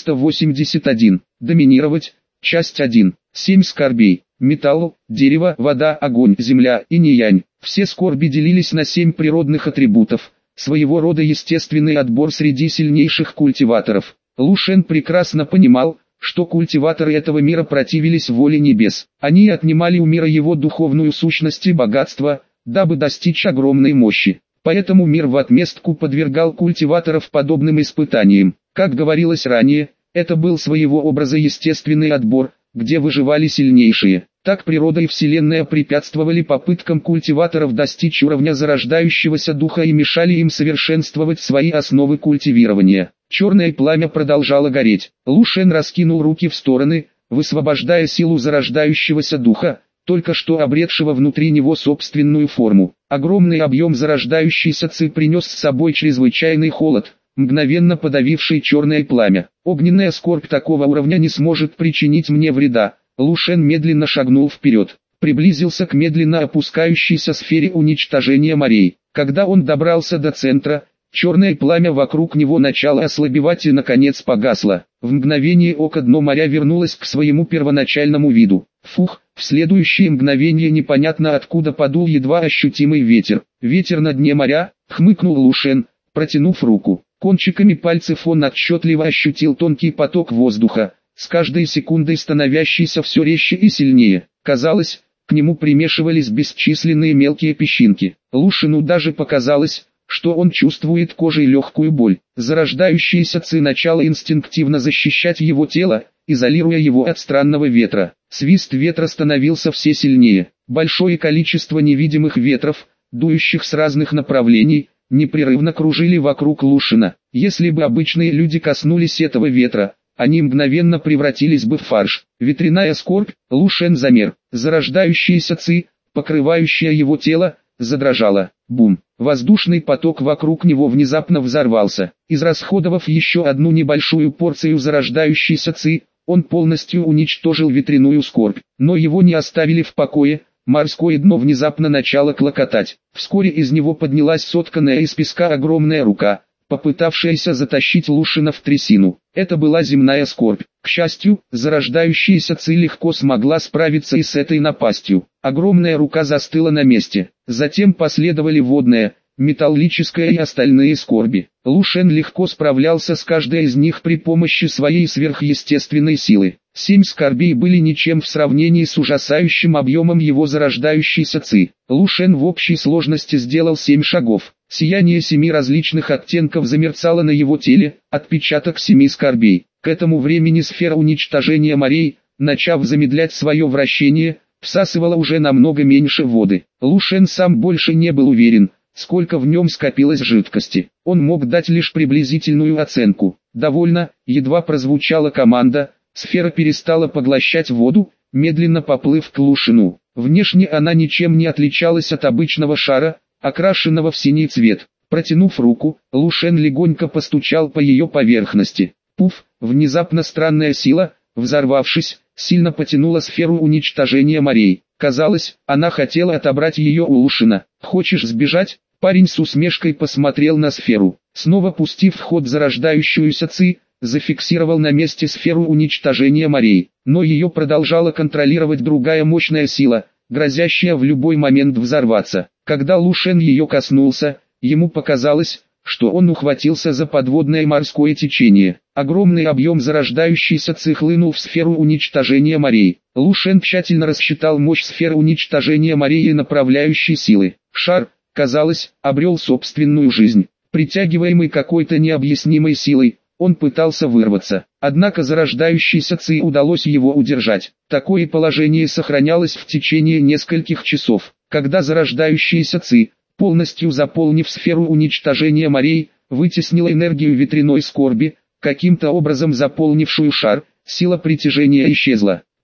481. Доминировать. Часть 1. 7 скорбей. Металл, дерево, вода, огонь, земля, инь и янь. Все скорби делились на 7 природных атрибутов. Своего рода естественный отбор среди сильнейших культиваторов. Лушен прекрасно понимал, что культиваторы этого мира противились воле небес. Они отнимали у мира его духовную сущность и богатство, дабы достичь огромной мощи. Поэтому мир в отместку подвергал культиваторов подобным испытаниям. Как говорилось ранее, это был своего образа естественный отбор, где выживали сильнейшие. Так природа и вселенная препятствовали попыткам культиваторов достичь уровня зарождающегося духа и мешали им совершенствовать свои основы культивирования. Черное пламя продолжало гореть. Лушен раскинул руки в стороны, высвобождая силу зарождающегося духа, только что обретшего внутри него собственную форму. Огромный объем зарождающейся ци принес с собой чрезвычайный холод, мгновенно подавивший черное пламя. Огненная скорбь такого уровня не сможет причинить мне вреда. Лушен медленно шагнул вперед, приблизился к медленно опускающейся сфере уничтожения морей. Когда он добрался до центра, черное пламя вокруг него начало ослабевать и наконец погасло. В мгновение ока дно моря вернулось к своему первоначальному виду. Фух, в следующее мгновение непонятно откуда подул едва ощутимый ветер. «Ветер на дне моря», — хмыкнул Лушен, протянув руку. Кончиками пальцев он отчетливо ощутил тонкий поток воздуха, с каждой секундой становящийся все резче и сильнее. Казалось, к нему примешивались бесчисленные мелкие песчинки. Лушину даже показалось, что он чувствует кожей легкую боль. Зарождающаяся ци начала инстинктивно защищать его тело, изолируя его от странного ветра. Свист ветра становился все сильнее. Большое количество невидимых ветров, дующих с разных направлений, непрерывно кружили вокруг Лушина. Если бы обычные люди коснулись этого ветра, они мгновенно превратились бы в фарш. Ветряная скорбь, Лушен замер. Зарождающаяся ци, покрывающая его тело, задрожала. Бум! Воздушный поток вокруг него внезапно взорвался. Израсходовав еще одну небольшую порцию зарождающейся ци, он полностью уничтожил ветряную скорбь. Но его не оставили в покое. Морское дно внезапно начало клокотать. Вскоре из него поднялась сотканная из песка огромная рука, попытавшаяся затащить Лушина в трясину. Это была земная скорбь. К счастью, зарождающаяся ци легко смогла справиться и с этой напастью. Огромная рука застыла на месте. Затем последовали водная, металлическая и остальные скорби. Лушен легко справлялся с каждой из них при помощи своей сверхъестественной силы. 7 скорбей были ничем в сравнении с ужасающим объемом его зарождающейся ци. Лушен в общей сложности сделал 7 шагов. Сияние 7 различных оттенков замерцало на его теле, отпечаток 7 скорбей. К этому времени сфера уничтожения морей, начав замедлять свое вращение, всасывала уже намного меньше воды. Лушен сам больше не был уверен, сколько в нем скопилось жидкости. Он мог дать лишь приблизительную оценку. «Довольно», едва прозвучала команда, сфера перестала поглощать воду, медленно поплыв к Лушину. Внешне она ничем не отличалась от обычного шара, окрашенного в синий цвет. Протянув руку, Лушен легонько постучал по ее поверхности. Пуф, внезапно странная сила, взорвавшись, сильно потянула сферу уничтожения морей. Казалось, она хотела отобрать ее у Лушина. «Хочешь сбежать?» Парень с усмешкой посмотрел на сферу. Снова пустив в ход зарождающуюся ци, зафиксировал на месте сферу уничтожения морей. Но ее продолжала контролировать другая мощная сила, грозящая в любой момент взорваться. Когда Лушен ее коснулся, ему показалось, что он ухватился за подводное морское течение. Огромный объем зарождающейся ци хлынул в сферу уничтожения морей. Лушен тщательно рассчитал мощь сферы уничтожения морей и направляющей силы. Шар, казалось, обрел собственную жизнь. Притягиваемый какой-то необъяснимой силой, он пытался вырваться. Однако зарождающейся ци удалось его удержать. Такое положение сохранялось в течение нескольких часов. Когда зарождающаяся ци, полностью заполнив сферу уничтожения морей, вытеснила энергию ветряной скорби, каким-то образом заполнившую шар, сила притяжения исчезла.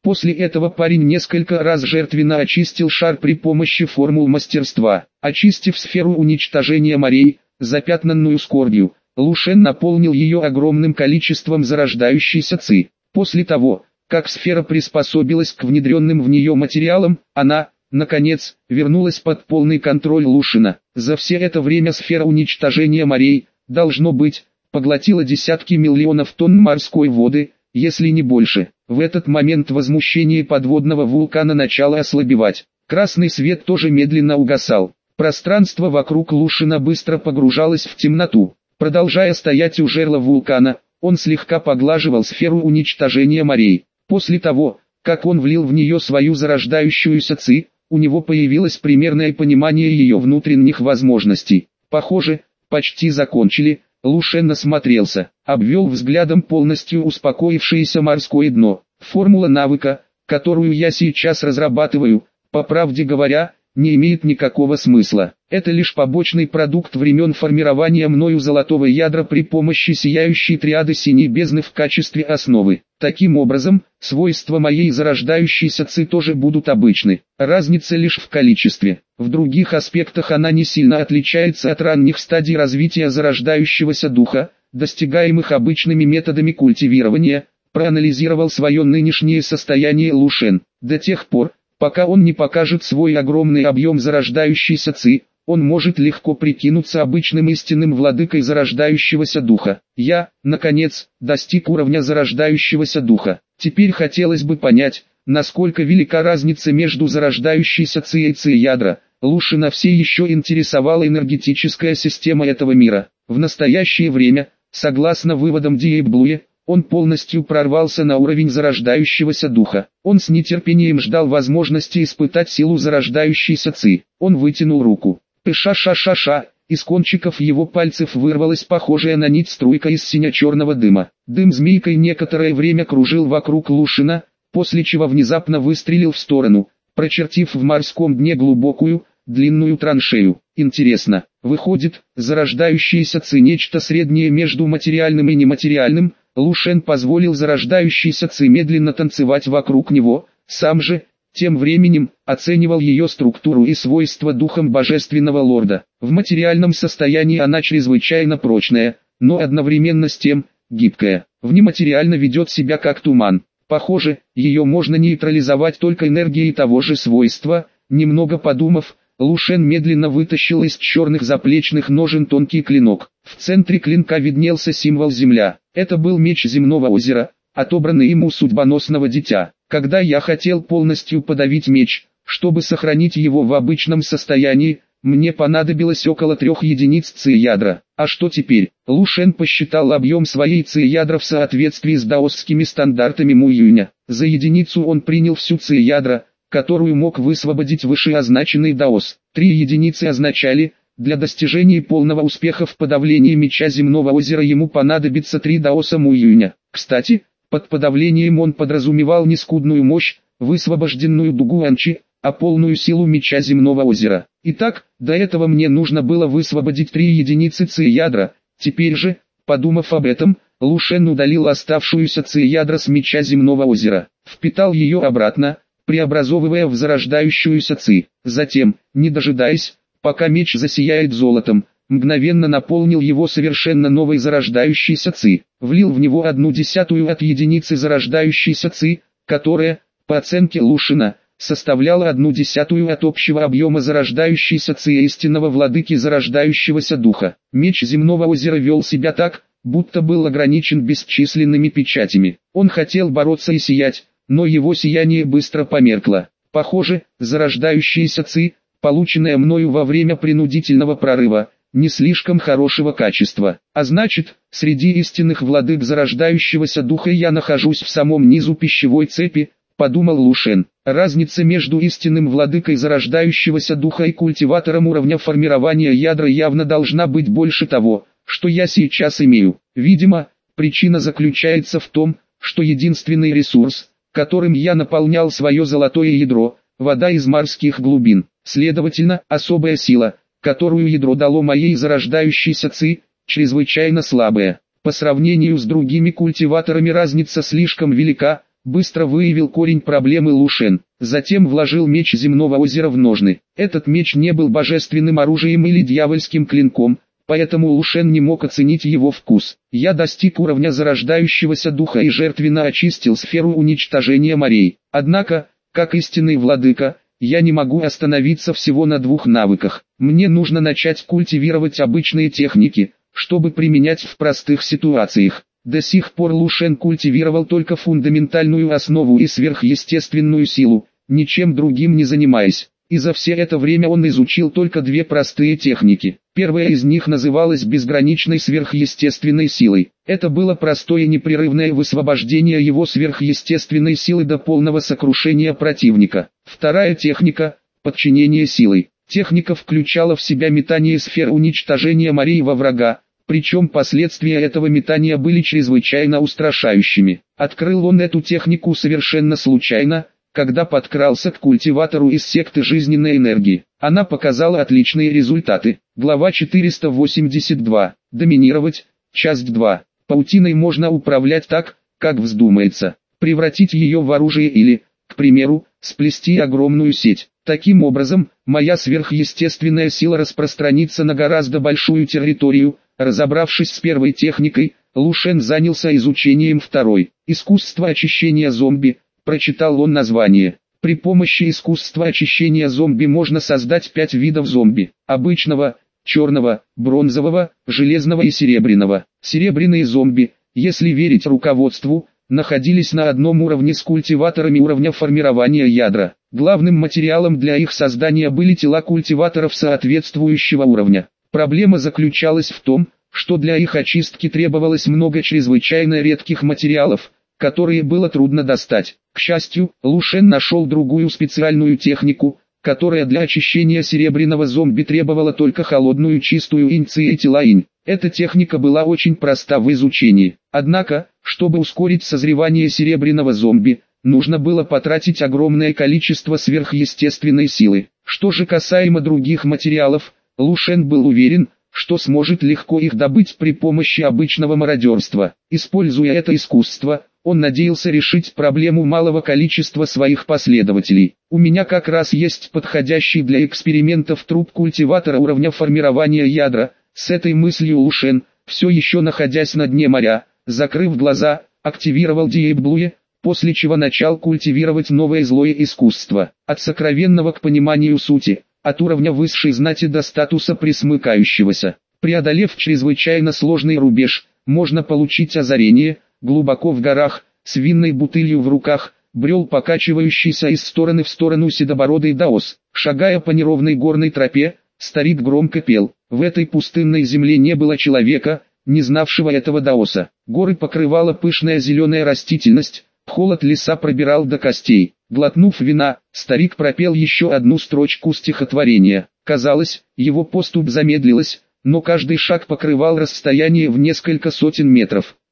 После этого парень несколько раз жертвенно очистил шар при помощи формул мастерства. Очистив сферу уничтожения морей, запятнанную скорбью, Лушен наполнил ее огромным количеством зарождающейся ци. После того, как сфера приспособилась к внедренным в нее материалам, она, наконец, вернулась под полный контроль Лушена. За все это время сфера уничтожения морей, должно быть, поглотила десятки миллионов тонн морской воды, если не больше. В этот момент возмущение подводного вулкана начало ослабевать. Красный свет тоже медленно угасал. Пространство вокруг Лушена быстро погружалось в темноту. Продолжая стоять у жерла вулкана, он слегка поглаживал сферу уничтожения морей. После того, как он влил в нее свою зарождающуюся ци, у него появилось примерное понимание ее внутренних возможностей. Похоже, почти закончили. Лушен осмотрелся, обвел взглядом полностью успокоившееся морское дно. Формула навыка, которую я сейчас разрабатываю, по правде говоря, не имеет никакого смысла. Это лишь побочный продукт времен формирования мною золотого ядра при помощи сияющей триады синей бездны в качестве основы. Таким образом, свойства моей зарождающейся ци тоже будут обычны. Разница лишь в количестве. В других аспектах она не сильно отличается от ранних стадий развития зарождающегося духа, достигаемых обычными методами культивирования. Проанализировал свое нынешнее состояние Лушен. До тех пор, пока он не покажет свой огромный объем зарождающейся ци, он может легко прикинуться обычным истинным владыкой зарождающегося духа. Я, наконец, достиг уровня зарождающегося духа. Теперь хотелось бы понять, насколько велика разница между зарождающейся ци и ци ядра. Лушена все еще интересовала энергетическая система этого мира. В настоящее время, согласно выводам Диэб Блуэ, он полностью прорвался на уровень зарождающегося духа. Он с нетерпением ждал возможности испытать силу зарождающейся ци. Он вытянул руку. Пыша-ша-ша-ша, из кончиков его пальцев вырвалась похожая на нить струйка из сине-черного дыма. Дым змейкой некоторое время кружил вокруг Лушена, после чего внезапно выстрелил в сторону, прочертив в морском дне глубокую, длинную траншею. Интересно, выходит, зарождающаяся ци нечто среднее между материальным и нематериальным. Лушен позволил зарождающейся ци медленно танцевать вокруг него, сам же, тем временем, оценивал ее структуру и свойства духом божественного лорда. В материальном состоянии она чрезвычайно прочная, но одновременно с тем, гибкая. В нематериально ведет себя как туман. Похоже, ее можно нейтрализовать только энергией того же свойства. Немного подумав, Лушен медленно вытащил из черных заплечных ножен тонкий клинок. В центре клинка виднелся символ земля. Это был меч земного озера, отобранный ему судьбоносного дитя. Когда я хотел полностью подавить меч, чтобы сохранить его в обычном состоянии, мне понадобилось около 3 единиц ци ядра. А что теперь? Лушен посчитал объем своей ци ядра в соответствии с даосскими стандартами Муюня. За единицу он принял всю ци ядра, которую мог высвободить вышеозначенный даос. 3 единицы означали, для достижения полного успеха в подавлении меча земного озера ему понадобится 3 даоса Муюня. Кстати, под подавлением он подразумевал не скудную мощь, высвобожденную дугу Анчи, а полную силу меча земного озера. Итак, до этого мне нужно было высвободить 3 единицы ци ядра. Теперь же, подумав об этом, Лушен удалил оставшуюся ци ядра с меча земного озера, впитал ее обратно, преобразовывая в зарождающуюся ци. Затем, не дожидаясь, пока меч засияет золотом, мгновенно наполнил его совершенно новой зарождающейся ци, влил в него 1/10 от единицы зарождающейся ци, которая, по оценке Лушена, составляла 1/10 от общего объема зарождающейся ци истинного владыки зарождающегося духа. Меч земного озера вел себя так, будто был ограничен бесчисленными печатями. Он хотел бороться и сиять, но его сияние быстро померкло. Похоже, зарождающаяся ци, полученная мною во время принудительного прорыва, не слишком хорошего качества. А значит, среди истинных владык зарождающегося духа я нахожусь в самом низу пищевой цепи, подумал Лушен. Разница между истинным владыкой зарождающегося духа и культиватором уровня формирования ядра явно должна быть больше того, что я сейчас имею. Видимо, причина заключается в том, что единственный ресурс, которым я наполнял свое золотое ядро, вода из морских глубин. Следовательно, особая сила, которую ядро дало моей зарождающейся ци, чрезвычайно слабая. По сравнению с другими культиваторами разница слишком велика, Быстро выявил корень проблемы Лушен. Затем вложил меч Земного озера в ножны. Этот меч не был божественным оружием или дьявольским клинком, поэтому Лушен не мог оценить его вкус. Я достиг уровня зарождающегося духа и жертвенно очистил сферу уничтожения морей. Однако, как истинный владыка, я не могу остановиться всего на 2 навыках. Мне нужно начать культивировать обычные техники, чтобы применять в простых ситуациях. До сих пор Лушен культивировал только фундаментальную основу и сверхъестественную силу, ничем другим не занимаясь. И за все это время он изучил только 2 простые техники. Первая из них называлась безграничной сверхъестественной силой. Это было простое непрерывное высвобождение его сверхъестественной силы до полного сокрушения противника. Вторая техника – подчинение силой. Техника включала в себя метание сфер уничтожения морей во врага, причем последствия этого метания были чрезвычайно устрашающими. Открыл он эту технику совершенно случайно, когда подкрался к культиватору из секты жизненной энергии. Она показала отличные результаты. Глава 482. Доминировать. Часть 2. Паутиной можно управлять так, как вздумается. Превратить ее в оружие или, к примеру, сплести огромную сеть. Таким образом, моя сверхъестественная сила распространится на гораздо большую территорию. Разобравшись с первой техникой, Лушен занялся изучением второй. Искусство очищения зомби. Прочитал он название. При помощи искусства очищения зомби можно создать 5 видов зомби. Обычного, черного, бронзового, железного и серебряного. Серебряные зомби, если верить руководству, находились на одном уровне с культиваторами уровня формирования ядра. Главным материалом для их создания были тела культиваторов соответствующего уровня. Проблема заключалась в том, что для их очистки требовалось много чрезвычайно редких материалов, которые было трудно достать. К счастью, Лушен нашел другую специальную технику, которая для очищения серебряного зомби требовала только холодную чистую инь-ци-этилаинь. Эта техника была очень проста в изучении. Однако, чтобы ускорить созревание серебряного зомби, нужно было потратить огромное количество сверхъестественной силы. Что же касаемо других материалов, Лушен был уверен, что сможет легко их добыть при помощи обычного мародерства. Используя это искусство, он надеялся решить проблему малого количества своих последователей. У меня как раз есть подходящий для экспериментов труп культиватора уровня формирования ядра. С этой мыслью Лушен, все еще находясь на дне моря, закрыв глаза, активировал Диэбблуе, после чего начал культивировать новое злое искусство. От сокровенного к пониманию сути, от уровня высшей знати до статуса присмыкающегося. Преодолев чрезвычайно сложный рубеж, можно получить озарение. Глубоко в горах, с винной бутылью в руках, брел покачивающийся из стороны в сторону седобородый даос. Шагая по неровной горной тропе, старик громко пел. В этой пустынной земле не было человека, не знавшего этого даоса. Горы покрывала пышная зеленая растительность, холод леса пробирал до костей. Глотнув вина, старик пропел еще одну строчку стихотворения. Казалось, его поступь замедлилась, но каждый шаг покрывал расстояние в несколько сотен метров.